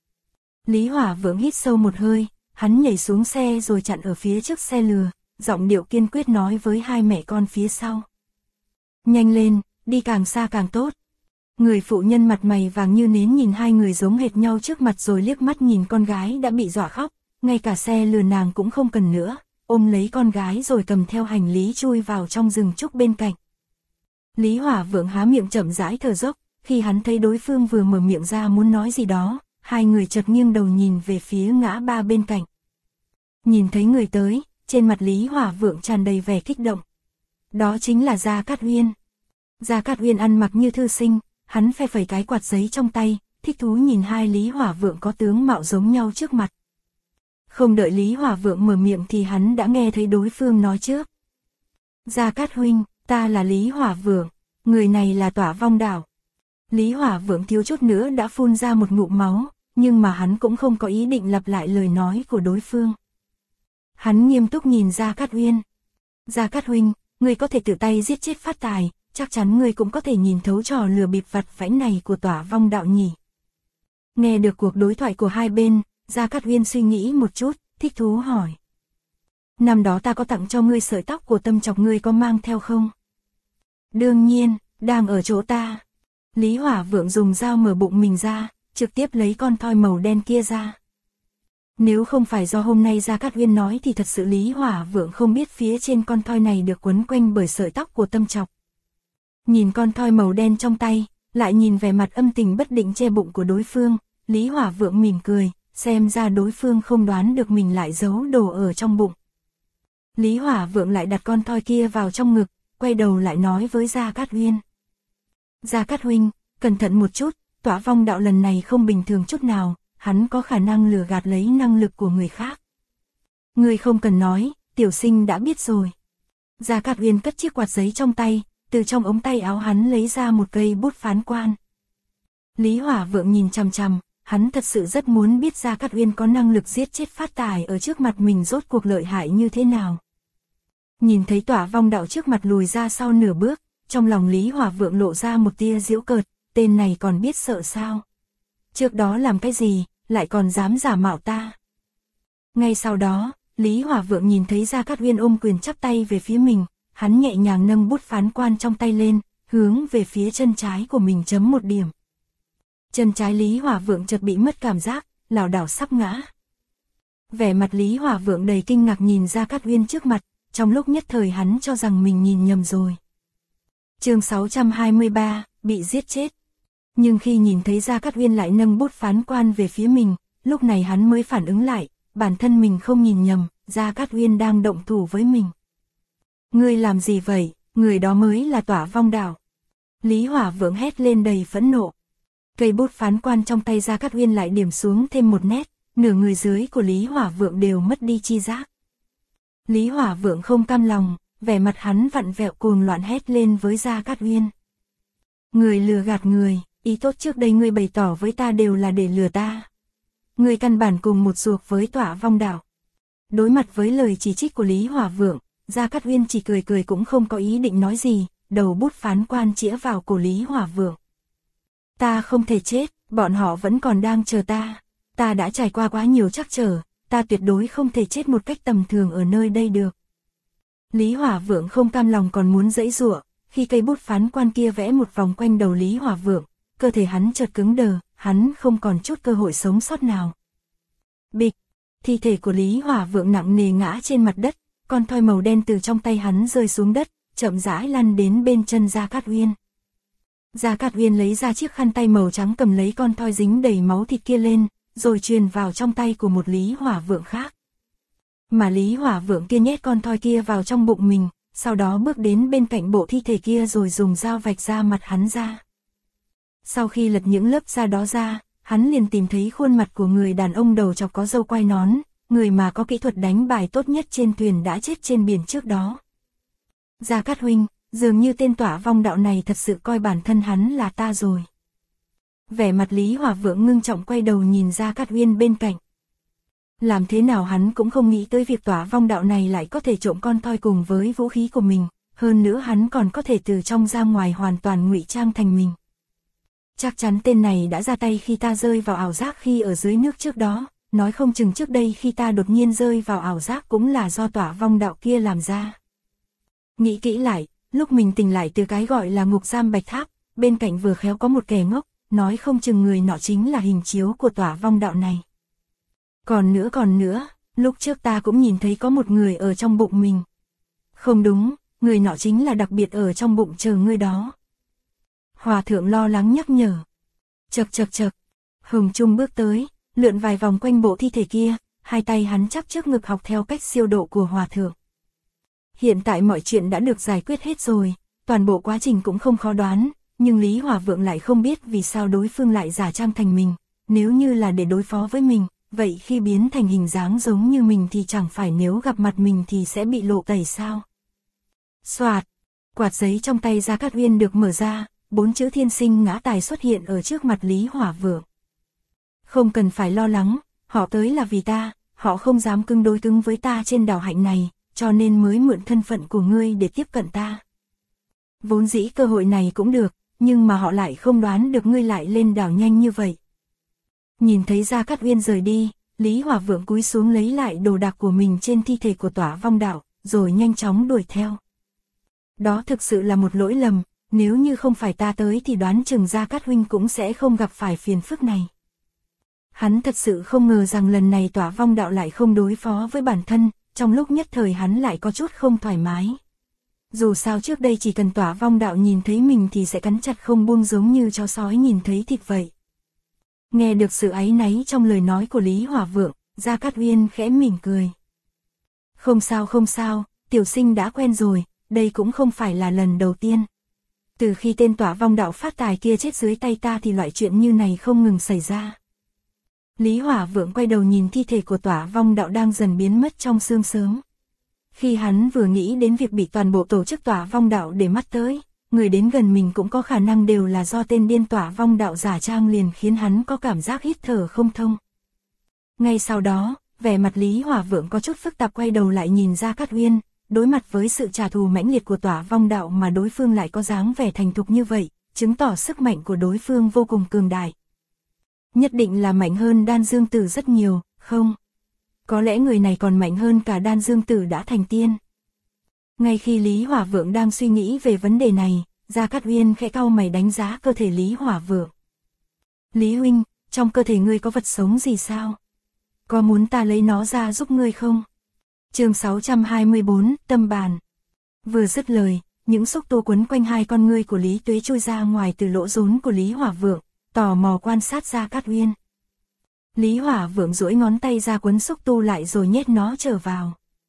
Lý Hỏa Vượng hít sâu một hơi, hắn nhảy xuống xe rồi chặn ở phía trước xe lừa, giọng điệu kiên quyết nói với hai mẹ con phía sau. Nhanh lên, đi càng xa càng tốt. Người phụ nhân mặt mày vàng như nến nhìn hai người giống hệt nhau trước mặt rồi liếc mắt nhìn con gái đã bị dọa khóc, ngay cả xe lừa nàng cũng không cần nữa, ôm lấy con gái rồi cầm theo hành lý chui vào trong rừng trúc bên cạnh. Lý Hỏa Vượng há miệng chậm rãi thở dốc, khi hắn thấy đối phương vừa mở miệng ra muốn nói gì đó, hai người chợt nghiêng đầu nhìn về phía ngã ba bên cạnh. Nhìn thấy người tới, trên mặt Lý Hỏa Vượng tràn đầy vẻ kích động. Đó chính là Gia Cát Uyên. Gia Cát Uyên ăn mặc như thư sinh, hắn phe phẩy cái quạt giấy trong tay, thích thú nhìn hai Lý Hỏa Vượng có tướng mạo giống nhau trước mặt. Không đợi Lý Hỏa Vượng mở miệng thì hắn đã nghe thấy đối phương nói trước. Gia Cát huynh, ta là Lý Hỏa Vượng, người này là Tỏa Vong Đạo. Lý Hỏa Vượng thiếu chút nữa đã phun ra một ngụm máu, nhưng mà hắn cũng không có ý định lặp lại lời nói của đối phương. Hắn nghiêm túc nhìn Gia Cát Uyên. Gia Cát huynh, ngươi có thể tự tay giết chết Phát Tài, chắc chắn ngươi cũng có thể nhìn thấu trò lừa bịp vặt vãnh này của Tỏa Vong Đạo nhỉ. Nghe được cuộc đối thoại của hai bên, Gia Cát Uyên suy nghĩ một chút, thích thú hỏi. Năm đó ta có tặng cho ngươi sợi tóc của Tâm Chọc, ngươi có mang theo không? Đương nhiên, đang ở chỗ ta. Lý Hỏa Vượng dùng dao mở bụng mình ra, trực tiếp lấy con thoi màu đen kia ra. Nếu không phải do hôm nay Gia Cát Uyên nói thì thật sự Lý Hỏa Vượng không biết phía trên con thoi này được quấn quanh bởi sợi tóc của Tâm Chọc. Nhìn con thoi màu đen trong tay, lại nhìn vẻ mặt âm tình bất định che bụng của đối phương, Lý Hỏa Vượng mỉm cười, xem ra đối phương không đoán được mình lại giấu đồ ở trong bụng. Lý Hỏa Vượng lại đặt con thoi kia vào trong ngực, quay đầu lại nói với Gia Cát Uyên. Gia Cát huynh, cẩn thận một chút, Tỏa Vong Đạo lần này không bình thường chút nào, hắn có khả năng lừa gạt lấy năng lực của người khác. Ngươi không cần nói, tiểu sinh đã biết rồi. Gia Cát Uyên cất chiếc quạt giấy trong tay, từ trong ống tay áo hắn lấy ra một cây bút phán quan. Lý Hỏa Vượng nhìn chằm chằm, hắn thật sự rất muốn biết Gia Cát Uyên có năng lực giết chết Phát Tài ở trước mặt mình rốt cuộc lợi hại như thế nào. Nhìn thấy Tỏa Vong Đạo trước mặt lùi ra sau nửa bước, trong lòng Lý Hỏa Vượng lộ ra một tia giễu cợt, tên này còn biết sợ sao? Trước đó làm cái gì, lại còn dám giả mạo ta? Ngay sau đó, Lý Hỏa Vượng nhìn thấy Gia Cát Uyên ôm quyền chắp tay về phía mình, hắn nhẹ nhàng nâng bút phán quan trong tay lên, hướng về phía chân trái của mình chấm một điểm. Chân trái Lý Hỏa Vượng chợt bị mất cảm giác, lảo đảo sắp ngã. Vẻ mặt Lý Hỏa Vượng đầy kinh ngạc nhìn Gia Cát Uyên trước mặt, trong lúc nhất thời hắn cho rằng mình nhìn nhầm rồi. Chương 623, bị giết chết. Nhưng khi nhìn thấy Gia Cát Uyên lại nâng bút phán quan về phía mình, lúc này hắn mới phản ứng lại, bản thân mình không nhìn nhầm, Gia Cát Uyên đang động thủ với mình. Ngươi làm gì vậy, người đó mới là Tỏa Vong Đạo. Lý Hỏa Vượng hét lên đầy phẫn nộ. Cây bút phán quan trong tay Gia Cát Uyên lại điểm xuống thêm một nét, nửa người dưới của Lý Hỏa Vượng đều mất đi chi giác. Lý Hỏa Vượng không cam lòng, vẻ mặt hắn vặn vẹo cuồng loạn hét lên với Gia Cát Uyên. Người lừa gạt người, ý tốt trước đây ngươi bày tỏ với ta đều là để lừa ta. Ngươi căn bản cùng một ruột với Tỏa Vong Đạo. Đối mặt với lời chỉ trích của Lý Hỏa Vượng, Gia Cát Uyên chỉ cười cười cũng không có ý định nói gì, đầu bút phán quan chĩa vào cổ Lý Hỏa Vượng. Ta không thể chết, bọn họ vẫn còn đang chờ ta. Ta đã trải qua quá nhiều trắc trở, ta tuyệt đối không thể chết một cách tầm thường ở nơi đây được. Lý Hỏa Vượng không cam lòng còn muốn giãy giụa, khi cây bút phán quan kia vẽ một vòng quanh đầu Lý Hỏa Vượng, cơ thể hắn chợt cứng đờ, hắn không còn chút cơ hội sống sót nào. Bịch, thi thể của Lý Hỏa Vượng nặng nề ngã trên mặt đất, con thoi màu đen từ trong tay hắn rơi xuống đất, chậm rãi lăn đến bên chân Gia Cát Uyên. Gia Cát Uyên lấy ra chiếc khăn tay màu trắng cầm lấy con thoi dính đầy máu thịt kia lên, rồi truyền vào trong tay của một Lý Hỏa Vượng khác. Mà Lý Hỏa Vượng kia nhét con thoi kia vào trong bụng mình, sau đó bước đến bên cạnh bộ thi thể kia rồi dùng dao vạch ra mặt hắn ra. Sau khi lật những lớp da đó ra, hắn liền tìm thấy khuôn mặt của người đàn ông đầu chọc có râu quai nón, người mà có kỹ thuật đánh bài tốt nhất trên thuyền đã chết trên biển trước đó. Gia Cát huynh, dường như tên tỏa vong đạo này thật sự coi bản thân hắn là ta rồi. Vẻ mặt Lý Hỏa Vượng ngưng trọng quay đầu nhìn Gia Cát Uyên bên cạnh. Làm thế nào hắn cũng không nghĩ tới việc tỏa vong đạo này lại có thể trộm con thoi cùng với vũ khí của mình, hơn nữa hắn còn có thể từ trong ra ngoài hoàn toàn ngụy trang thành mình. Chắc chắn tên này đã ra tay khi ta rơi vào ảo giác khi ở dưới nước trước đó, nói không chừng trước đây khi ta đột nhiên rơi vào ảo giác cũng là do tỏa vong đạo kia làm ra. Nghĩ kỹ lại, lúc mình tỉnh lại từ cái gọi là ngục giam Bạch Tháp, bên cạnh vừa khéo có một kẻ ngốc, nói không chừng người nọ chính là hình chiếu của tỏa vong đạo này. Còn nữa, lúc trước ta cũng nhìn thấy có một người ở trong bụng mình. Không đúng, người nọ chính là đặc biệt ở trong bụng chờ ngươi đó. Hòa thượng lo lắng nhắc nhở. Chậc. Hồng Trung bước tới, lượn vài vòng quanh bộ thi thể kia, hai tay hắn chắp trước ngực học theo cách siêu độ của hòa thượng. Hiện tại mọi chuyện đã được giải quyết hết rồi, toàn bộ quá trình cũng không khó đoán, nhưng Lý Hỏa Vượng lại không biết vì sao đối phương lại giả trang thành mình, nếu như là để đối phó với mình, vậy khi biến thành hình dáng giống như mình thì chẳng phải nếu gặp mặt mình thì sẽ bị lộ tẩy sao? Soạt, quạt giấy trong tay Gia Cát Uyên được mở ra, 4 chữ thiên sinh ngã tài xuất hiện ở trước mặt Lý Hỏa Vượng. Không cần phải lo lắng, họ tới là vì ta, họ không dám đối cứng với ta trên đảo hạnh này, cho nên mới mượn thân phận của ngươi để tiếp cận ta. Vốn dĩ cơ hội này cũng được, nhưng mà họ lại không đoán được ngươi lại lên đảo nhanh như vậy. Nhìn thấy Gia Cát Uyên rời đi, Lý Hỏa Vượng cúi xuống lấy lại đồ đạc của mình trên thi thể của tỏa vong đạo, rồi nhanh chóng đuổi theo. Đó thực sự là một lỗi lầm, nếu như không phải ta tới thì đoán chừng Gia Cát huynh cũng sẽ không gặp phải phiền phức này. Hắn thật sự không ngờ rằng lần này tỏa vong đạo lại không đối phó với bản thân, trong lúc nhất thời hắn lại có chút không thoải mái. Dù sao trước đây chỉ cần tỏa vong đạo nhìn thấy mình thì sẽ cắn chặt không buông giống như chó sói nhìn thấy thịt vậy. Nghe được sự áy náy trong lời nói của Lý Hỏa Vượng, Gia Cát Uyên khẽ mỉm cười. Không sao, tiểu sinh đã quen rồi, đây cũng không phải là lần đầu tiên. Từ khi tên tỏa vong đạo phát tài kia chết dưới tay ta thì loại chuyện như này không ngừng xảy ra. Lý Hỏa Vượng quay đầu nhìn thi thể của tỏa vong đạo đang dần biến mất trong sương sớm. Khi hắn vừa nghĩ đến việc bị toàn bộ tổ chức tỏa vong đạo để mắt tới, người đến gần mình cũng có khả năng đều là do tên điên tỏa vong đạo giả trang liền khiến hắn có cảm giác hít thở không thông. Ngay sau đó, vẻ mặt Lý Hỏa Vượng có chút phức tạp quay đầu lại nhìn Gia Cát Uyên, đối mặt với sự trả thù mãnh liệt của tỏa vong đạo mà đối phương lại có dáng vẻ thành thục như vậy, chứng tỏ sức mạnh của đối phương vô cùng cường đại. Nhất định là mạnh hơn Đan Dương Tử rất nhiều, không? Có lẽ người này còn mạnh hơn cả Đan Dương Tử đã thành tiên. Ngay khi Lý Hỏa Vượng đang suy nghĩ về vấn đề này, Gia Cát Uyên khẽ cau mày đánh giá cơ thể Lý Hỏa Vượng. Lý huynh, trong cơ thể ngươi có vật sống gì sao? Có muốn ta lấy nó ra giúp ngươi không? Chương 624, tâm bàn. Vừa dứt lời, những xúc tu quấn quanh hai con ngươi của Lý Tuế trôi ra ngoài từ lỗ rốn của Lý Hỏa Vượng, tò mò quan sát Gia Cát Uyên. Lý Hỏa Vượng duỗi ngón tay ra quấn xúc tu lại rồi nhét nó trở vào.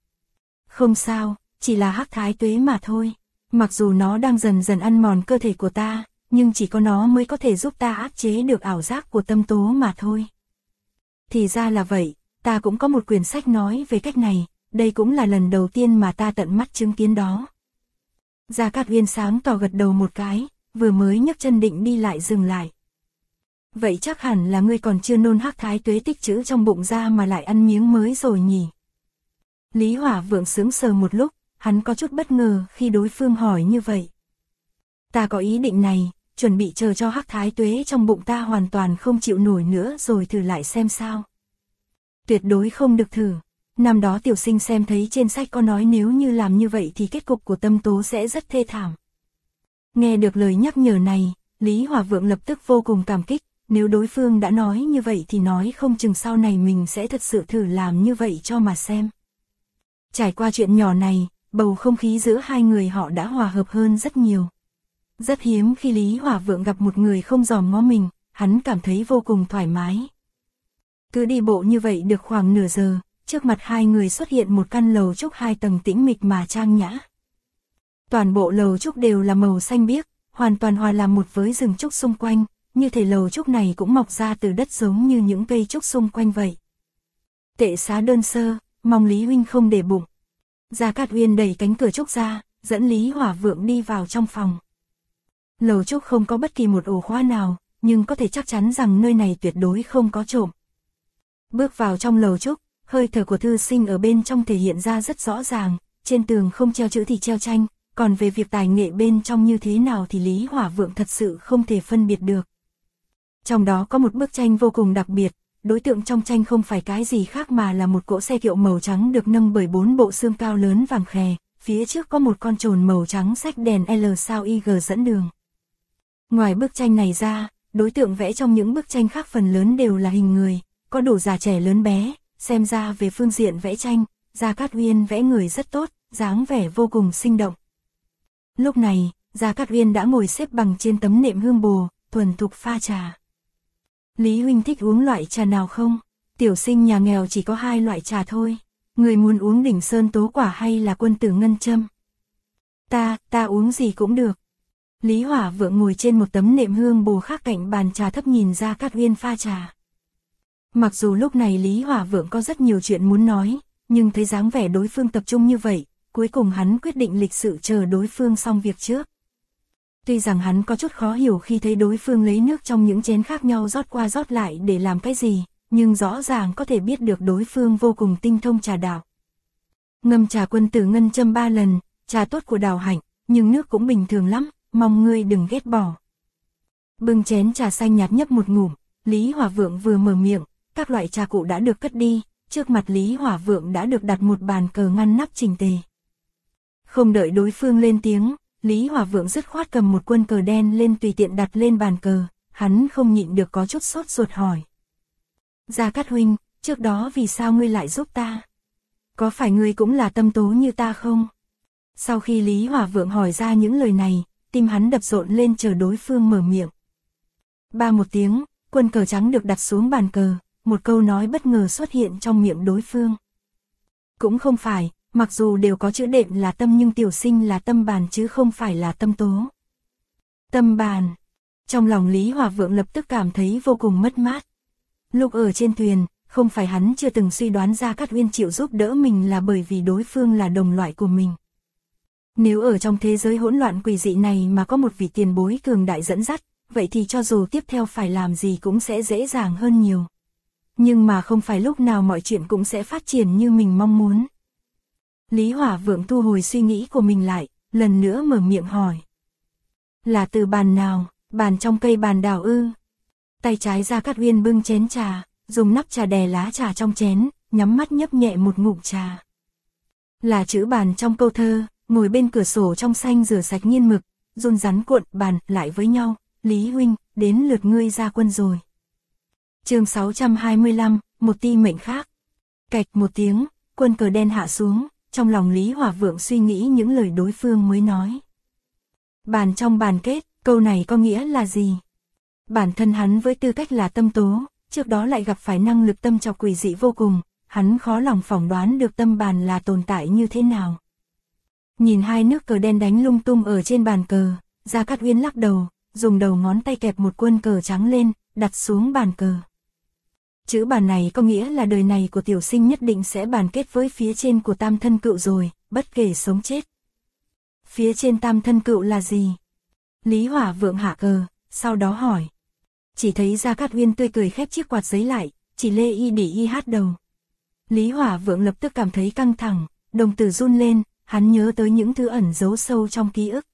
Không sao, chỉ là hắc thái tuế mà thôi. Mặc dù nó đang dần dần ăn mòn cơ thể của ta, nhưng chỉ có nó mới có thể giúp ta áp chế được ảo giác của tâm tố mà thôi. Thì ra là vậy, ta cũng có một quyển sách nói về cách này, đây cũng là lần đầu tiên mà ta tận mắt chứng kiến đó. Gia Cát Uyên sáng tỏ gật đầu một cái, vừa mới nhấc chân định đi lại dừng lại. Vậy chắc hẳn là ngươi còn chưa nôn hắc thái tuế tích trữ trong bụng ra mà lại ăn miếng mới rồi nhỉ? Lý Hỏa Vượng sững sờ một lúc, hắn có chút bất ngờ khi đối phương hỏi như vậy. Ta có ý định này, chuẩn bị chờ cho hắc thái tuế trong bụng ta hoàn toàn không chịu nổi nữa rồi thử lại xem sao. Tuyệt đối không được thử. Năm đó tiểu sinh xem thấy trên sách có nói nếu như làm như vậy thì kết cục của tâm tố sẽ rất thê thảm. Nghe được lời nhắc nhở này, Lý Hỏa Vượng lập tức vô cùng cảm kích, nếu đối phương đã nói như vậy thì nói không chừng sau này mình sẽ thật sự thử làm như vậy cho mà xem. Trải qua chuyện nhỏ này, bầu không khí giữa hai người họ đã hòa hợp hơn rất nhiều. Rất hiếm khi Lý Hỏa Vượng gặp một người không dòm ngó mình, hắn cảm thấy vô cùng thoải mái. Cứ đi bộ như vậy được khoảng nửa giờ, trước mặt hai người xuất hiện một căn lầu trúc 2 tầng tĩnh mịch mà trang nhã. Toàn bộ lầu trúc đều là màu xanh biếc, hoàn toàn hòa làm một với rừng trúc xung quanh, như thể lầu trúc này cũng mọc ra từ đất giống như những cây trúc xung quanh vậy. Tệ xá đơn sơ, mong Lý huynh không để bụng. Gia Cát Uyên đẩy cánh cửa trúc ra, dẫn Lý Hỏa Vượng đi vào trong phòng. Lầu trúc không có bất kỳ một ổ khóa nào, nhưng có thể chắc chắn rằng nơi này tuyệt đối không có trộm. Bước vào trong lầu trúc, hơi thở của thư sinh ở bên trong thể hiện ra rất rõ ràng, trên tường không treo chữ thì treo tranh, còn về việc tài nghệ bên trong như thế nào thì Lý Hỏa Vượng thật sự không thể phân biệt được. Trong đó có một bức tranh vô cùng đặc biệt, đối tượng trong tranh không phải cái gì khác mà là một cỗ xe kiệu màu trắng được nâng bởi 4 bộ xương cao lớn vàng khè, phía trước có một con trồn màu trắng xách đèn L sao IG dẫn đường. Ngoài bức tranh này ra, đối tượng vẽ trong những bức tranh khác phần lớn đều là hình người, có đủ già trẻ lớn bé, xem ra về phương diện vẽ tranh, Gia Cát Uyên vẽ người rất tốt, dáng vẻ vô cùng sinh động. Lúc này, Gia Cát Uyên đã ngồi xếp bằng trên tấm nệm hương bồ, thuần thục pha trà. Lý huynh thích uống loại trà nào không? Tiểu sinh nhà nghèo chỉ có 2 loại trà thôi. Người muốn uống đỉnh sơn tố quả hay là quân tử ngân châm? Ta uống gì cũng được. Lý Hỏa Vượng ngồi trên một tấm nệm hương bồ khác cạnh bàn trà thấp nhìn Gia Cát Uyên pha trà. Mặc dù lúc này Lý Hỏa Vượng có rất nhiều chuyện muốn nói, nhưng thấy dáng vẻ đối phương tập trung như vậy, cuối cùng hắn quyết định lịch sự chờ đối phương xong việc trước. Tuy rằng hắn có chút khó hiểu khi thấy đối phương lấy nước trong những chén khác nhau rót qua rót lại để làm cái gì, nhưng rõ ràng có thể biết được đối phương vô cùng tinh thông trà đạo. Ngâm trà quân tử ngân châm 3 lần, trà tốt của Đào Hạnh, nhưng nước cũng bình thường lắm, mong ngươi đừng ghét bỏ. Bưng chén trà xanh nhạt nhấp một ngụm, Lý Hỏa Vượng vừa mở miệng, các loại trà cụ đã được cất đi, trước mặt Lý Hỏa Vượng đã được đặt một bàn cờ ngăn nắp chỉnh tề. Không đợi đối phương lên tiếng, Lý Hỏa Vượng dứt khoát cầm một quân cờ đen lên tùy tiện đặt lên bàn cờ, hắn không nhịn được có chút sốt ruột hỏi. Gia Cát huynh, trước đó vì sao ngươi lại giúp ta? Có phải ngươi cũng là tâm tố như ta không? Sau khi Lý Hỏa Vượng hỏi ra những lời này, tim hắn đập rộn lên chờ đối phương mở miệng. Ba một tiếng, quân cờ trắng được đặt xuống bàn cờ, một câu nói bất ngờ xuất hiện trong miệng đối phương. Cũng không phải, mặc dù đều có chữ đệm là tâm nhưng tiểu sinh là tâm bàn chứ không phải là tâm tố. Tâm bàn. Trong lòng Lý Hỏa Vượng lập tức cảm thấy vô cùng mất mát. Lúc ở trên thuyền, không phải hắn chưa từng suy đoán Gia Cát Uyên chịu giúp đỡ mình là bởi vì đối phương là đồng loại của mình. Nếu ở trong thế giới hỗn loạn quỷ dị này mà có một vị tiền bối cường đại dẫn dắt, vậy thì cho dù tiếp theo phải làm gì cũng sẽ dễ dàng hơn nhiều. Nhưng mà không phải lúc nào mọi chuyện cũng sẽ phát triển như mình mong muốn. Lý Hỏa Vượng thu hồi suy nghĩ của mình lại, lần nữa mở miệng hỏi. Là từ bàn nào, bàn trong cây bàn đào ư? Tay trái Gia Cát Uyên bưng chén trà, dùng nắp trà đè lá trà trong chén, nhắm mắt nhấp nhẹ một ngụm trà. Là chữ bàn trong câu thơ, ngồi bên cửa sổ trong xanh rửa sạch nghiên mực, run rắn cuộn bàn lại với nhau, Lý huynh, đến lượt ngươi ra quân rồi. Chương 625, một ti mệnh khác. Cạch một tiếng, quân cờ đen hạ xuống, trong lòng Lý Hỏa Vượng suy nghĩ những lời đối phương mới nói. Bàn trong bàn kết, câu này có nghĩa là gì? Bản thân hắn với tư cách là tâm tố, trước đó lại gặp phải năng lực tâm trọc quỷ dị vô cùng, hắn khó lòng phỏng đoán được tâm bàn là tồn tại như thế nào. Nhìn hai nước cờ đen đánh lung tung ở trên bàn cờ, Gia Cát Uyên lắc đầu, dùng đầu ngón tay kẹp một quân cờ trắng lên, đặt xuống bàn cờ. Chữ bàn này có nghĩa là đời này của tiểu sinh nhất định sẽ bàn kết với phía trên của tam thân cựu rồi, bất kể sống chết. Phía trên tam thân cựu là gì? Lý Hỏa Vượng hạ cờ, sau đó hỏi. Chỉ thấy Gia Cát Uyên tươi cười khép chiếc quạt giấy lại, chỉ lê y đỉ y hát đầu. Lý Hỏa Vượng lập tức cảm thấy căng thẳng, đồng tử run lên, hắn nhớ tới những thứ ẩn giấu sâu trong ký ức.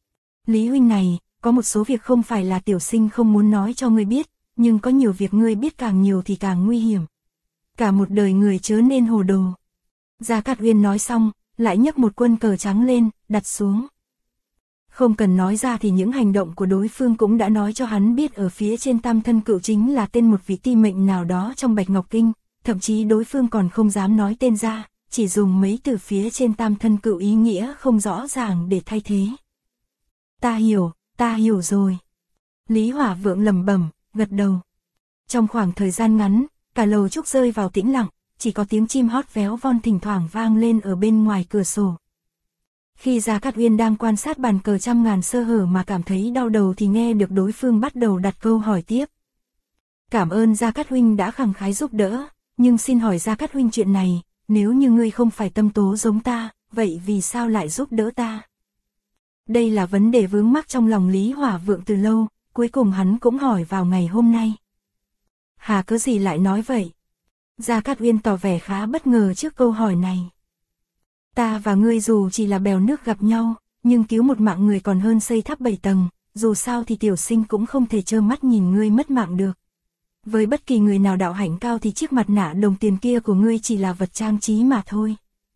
Lý huynh này, có một số việc không phải là tiểu sinh không muốn nói cho ngươi biết, nhưng có nhiều việc ngươi biết càng nhiều thì càng nguy hiểm. Cả một đời người chớ nên hồ đồ. Gia Cát Uyên nói xong, lại nhấc một quân cờ trắng lên, đặt xuống. Không cần nói ra thì những hành động của đối phương cũng đã nói cho hắn biết ở phía trên tam thân cựu chính là tên một vị ti mệnh nào đó trong Bạch Ngọc Kinh, thậm chí đối phương còn không dám nói tên ra, chỉ dùng mấy từ phía trên tam thân cựu ý nghĩa không rõ ràng để thay thế. Ta hiểu rồi. Lý Hỏa Vượng lẩm bẩm, gật đầu. Trong khoảng thời gian ngắn, Cả lầu trúc rơi vào tĩnh lặng, chỉ có tiếng chim hót véo von thỉnh thoảng vang lên ở bên ngoài cửa sổ. Khi Gia Cát Uyên đang quan sát bàn cờ trăm ngàn sơ hở mà cảm thấy đau đầu thì nghe được đối phương bắt đầu đặt câu hỏi tiếp. Cảm ơn Gia Cát huynh đã khẳng khái giúp đỡ, nhưng xin hỏi Gia Cát huynh chuyện này, nếu như ngươi không phải tâm tố giống ta, vậy vì sao lại giúp đỡ ta? Đây là vấn đề vướng mắc trong lòng Lý Hỏa Vượng từ lâu, cuối cùng hắn cũng hỏi vào ngày hôm nay. Hà cớ gì lại nói vậy? Gia Cát Uyên tỏ vẻ khá bất ngờ trước câu hỏi này. Ta và ngươi dù chỉ là bèo nước gặp nhau, nhưng cứu một mạng người còn hơn xây tháp 7 tầng, dù sao thì tiểu sinh cũng không thể trơ mắt nhìn ngươi mất mạng được. Với bất kỳ người nào đạo hạnh cao thì chiếc mặt nạ đồng tiền kia của ngươi chỉ là vật trang trí mà thôi.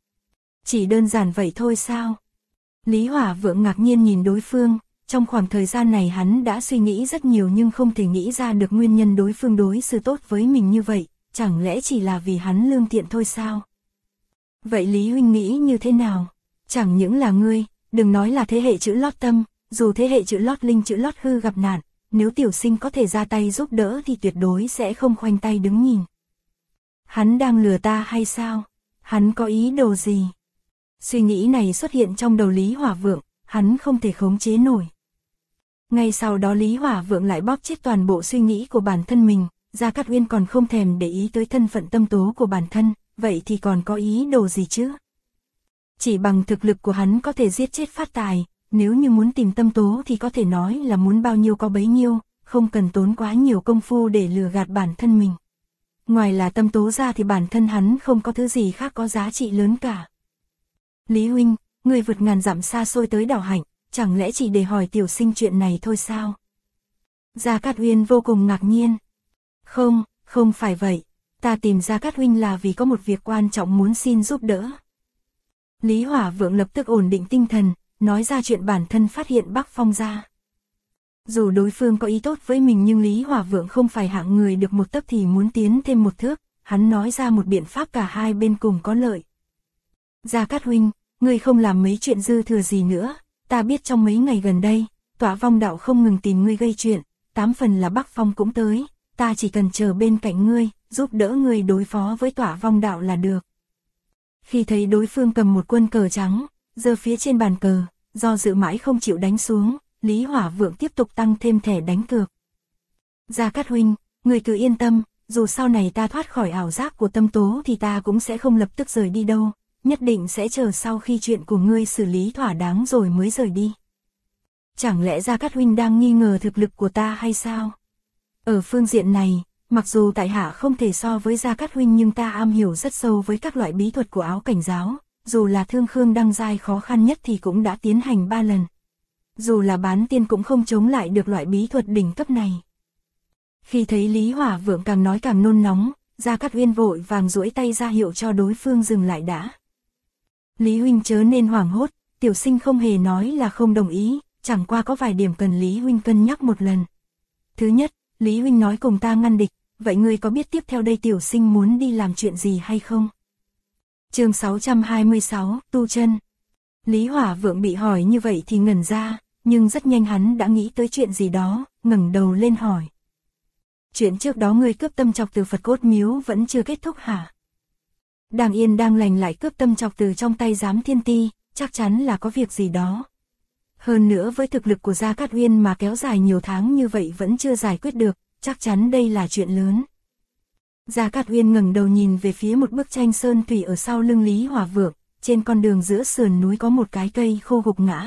Chỉ đơn giản vậy thôi sao? Lý Hỏa Vượng ngạc nhiên nhìn đối phương, trong khoảng thời gian này hắn đã suy nghĩ rất nhiều nhưng không thể nghĩ ra được nguyên nhân đối phương đối xử tốt với mình như vậy, chẳng lẽ chỉ là vì hắn lương thiện thôi sao? Vậy Lý huynh nghĩ như thế nào? Chẳng những là ngươi, đừng nói là thế hệ chữ lót tâm, dù thế hệ chữ lót linh chữ lót hư gặp nạn, nếu tiểu sinh có thể ra tay giúp đỡ thì tuyệt đối sẽ không khoanh tay đứng nhìn. Hắn đang lừa ta hay sao? Hắn có ý đồ gì? Suy nghĩ này xuất hiện trong đầu Lý Hỏa Vượng, hắn không thể khống chế nổi. Ngay sau đó Lý Hỏa Vượng lại bóp chết toàn bộ suy nghĩ của bản thân mình, Gia Cát Uyên còn không thèm để ý tới thân phận tâm tố của bản thân, vậy thì còn có ý đồ gì chứ? Chỉ bằng thực lực của hắn có thể giết chết Phát Tài, nếu như muốn tìm tâm tố thì có thể nói là muốn bao nhiêu có bấy nhiêu, không cần tốn quá nhiều công phu để lừa gạt bản thân mình. Ngoài là tâm tố ra thì bản thân hắn không có thứ gì khác có giá trị lớn cả. Lý huynh, người vượt ngàn dặm xa xôi tới đảo hạnh, chẳng lẽ chỉ để hỏi tiểu sinh chuyện này thôi sao? Gia Cát Uyên vô cùng ngạc nhiên. Không phải vậy, ta tìm Gia Cát huynh là vì có một việc quan trọng muốn xin giúp đỡ. Lý Hỏa Vượng lập tức ổn định tinh thần, nói ra chuyện bản thân phát hiện Bắc Phong ra. Dù đối phương có ý tốt với mình nhưng Lý Hỏa Vượng không phải hạng người được một tấc thì muốn tiến thêm một thước, hắn nói ra một biện pháp cả hai bên cùng có lợi. Gia Cát huynh, ngươi không làm mấy chuyện dư thừa gì nữa, ta biết trong mấy ngày gần đây, Tỏa Vong đạo không ngừng tìm ngươi gây chuyện, 8 phần là Bắc Phong cũng tới, ta chỉ cần chờ bên cạnh ngươi, giúp đỡ ngươi đối phó với Tỏa Vong đạo là được. Khi thấy đối phương cầm một quân cờ trắng, giơ phía trên bàn cờ, do dự mãi không chịu đánh xuống, Lý Hỏa Vượng tiếp tục tăng thêm thẻ đánh cược. Gia Cát huynh, ngươi cứ yên tâm, dù sau này ta thoát khỏi ảo giác của tâm tố thì ta cũng sẽ không lập tức rời đi đâu, nhất định sẽ chờ sau khi chuyện của ngươi xử lý thỏa đáng rồi mới rời đi. Chẳng lẽ Gia Cát huynh đang nghi ngờ thực lực của ta hay sao? Ở phương diện này, mặc dù tại hạ không thể so với Gia Cát huynh nhưng ta am hiểu rất sâu với các loại bí thuật của áo cảnh giáo, dù là thương khương đăng giai khó khăn nhất thì cũng đã tiến hành 3 lần. Dù là bán tiên cũng không chống lại được loại bí thuật đỉnh cấp này. Khi thấy Lý Hỏa Vượng càng nói càng nôn nóng, Gia Cát Uyên vội vàng duỗi tay ra hiệu cho đối phương dừng lại đã. Lý huynh chớ nên hoảng hốt, tiểu sinh không hề nói là không đồng ý, chẳng qua có vài điểm cần Lý huynh cân nhắc một lần. Thứ nhất, Lý huynh nói cùng ta ngăn địch, vậy ngươi có biết tiếp theo đây tiểu sinh muốn đi làm chuyện gì hay không? Chương 626, tu chân. Lý Hỏa Vượng bị hỏi như vậy thì ngẩn ra, nhưng rất nhanh hắn đã nghĩ tới chuyện gì đó, ngẩng đầu lên hỏi. Chuyện trước đó ngươi cướp tâm trọc từ Phật Cốt Miếu vẫn chưa kết thúc hả? Đang yên đang lành lại cướp tâm trọc từ trong tay Giám Thiên Ti, chắc chắn là có việc gì đó. Hơn nữa với thực lực của Gia Cát Uyên mà kéo dài nhiều tháng như vậy vẫn chưa giải quyết được, chắc chắn đây là chuyện lớn. Gia Cát Uyên ngẩng đầu nhìn về phía một bức tranh sơn thủy ở sau lưng Lý Hỏa Vượng, trên con đường giữa sườn núi có một cái cây khô gục ngã.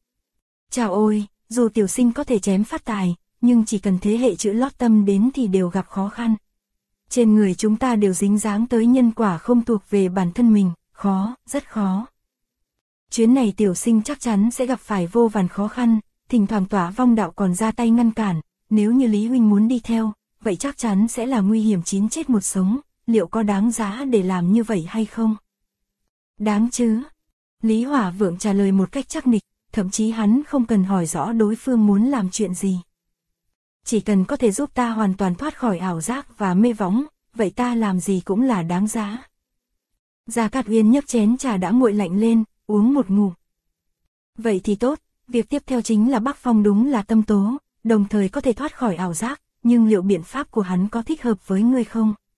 Chào ôi, dù tiểu sinh có thể chém Phát Tài, nhưng chỉ cần thế hệ chữ lót tâm đến thì đều gặp khó khăn. Trên người chúng ta đều dính dáng tới nhân quả không thuộc về bản thân mình, khó, rất khó. Chuyến này tiểu sinh chắc chắn sẽ gặp phải vô vàn khó khăn, thỉnh thoảng Tỏa Vong đạo còn ra tay ngăn cản, nếu như Lý huynh muốn đi theo, vậy chắc chắn sẽ là nguy hiểm 9 chết 1 sống, liệu có đáng giá để làm như vậy hay không? Đáng chứ. Lý Hỏa Vượng trả lời một cách chắc nịch, thậm chí hắn không cần hỏi rõ đối phương muốn làm chuyện gì. Chỉ cần có thể giúp ta hoàn toàn thoát khỏi ảo giác và mê võng, vậy ta làm gì cũng là đáng giá. Gia Cát Uyên nhấc chén trà đã nguội lạnh lên, uống một ngụm. Vậy thì tốt, việc tiếp theo chính là Bắc Phong đúng là tâm tố, đồng thời có thể thoát khỏi ảo giác, nhưng liệu biện pháp của hắn có thích hợp với ngươi không?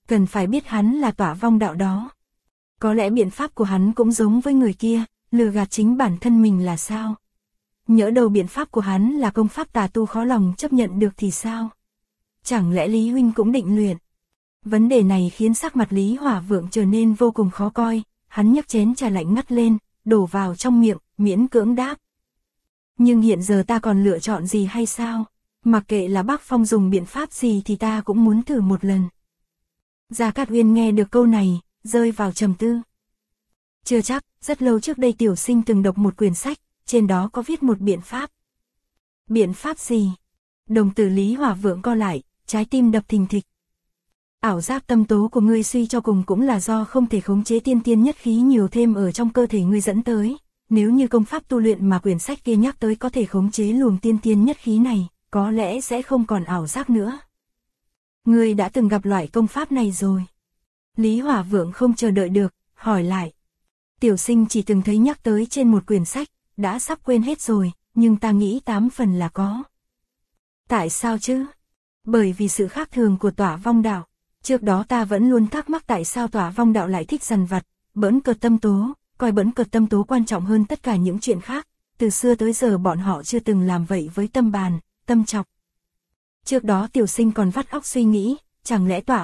Cần phải biết hắn là Tỏa Vong Đạo đó. Có lẽ biện pháp của hắn cũng giống với người kia, lừa gạt chính bản thân mình là sao? Nhỡ đầu biện pháp của hắn là công pháp tà tu khó lòng chấp nhận được thì sao? Chẳng lẽ Lý huynh cũng định luyện? Vấn đề này khiến sắc mặt Lý Hỏa Vượng trở nên vô cùng khó coi, hắn nhấc chén trà lạnh ngắt lên, đổ vào trong miệng, miễn cưỡng đáp. Nhưng hiện giờ ta còn lựa chọn gì hay sao? Mặc kệ là Bác Phong dùng biện pháp gì thì ta cũng muốn thử một lần. Gia Cát Uyên nghe được câu này, rơi vào trầm tư. Chưa chắc, rất lâu trước đây tiểu sinh từng đọc một quyển sách, trên đó có viết một biện pháp. Biện pháp gì? Đồng tử Lý Hỏa Vượng co lại, trái tim đập thình thịch. Ảo giác tâm tố của ngươi suy cho cùng cũng là do không thể khống chế tiên tiên nhất khí nhiều thêm ở trong cơ thể ngươi dẫn tới. Nếu như công pháp tu luyện mà quyển sách kia nhắc tới có thể khống chế luồng tiên tiên nhất khí này, có lẽ sẽ không còn ảo giác nữa. Ngươi đã từng gặp loại công pháp này rồi. Lý Hỏa Vượng không chờ đợi được, hỏi lại. Tiểu sinh chỉ từng thấy nhắc tới trên một quyển sách, đã sắp quên hết rồi, nhưng ta nghĩ 8 phần là có. Tại sao chứ? Bởi vì sự khác thường của Tỏa Vong Đạo. Trước đó ta vẫn luôn thắc mắc tại sao Tỏa Vong Đạo lại thích dằn vặt, bỡn cợt tâm tố, coi bỡn cợt tâm tố quan trọng hơn tất cả những chuyện khác. Từ xưa tới giờ bọn họ chưa từng làm vậy với tâm bàn, tâm trọc. Trước đó tiểu sinh còn vắt óc suy nghĩ, chẳng lẽ Tỏa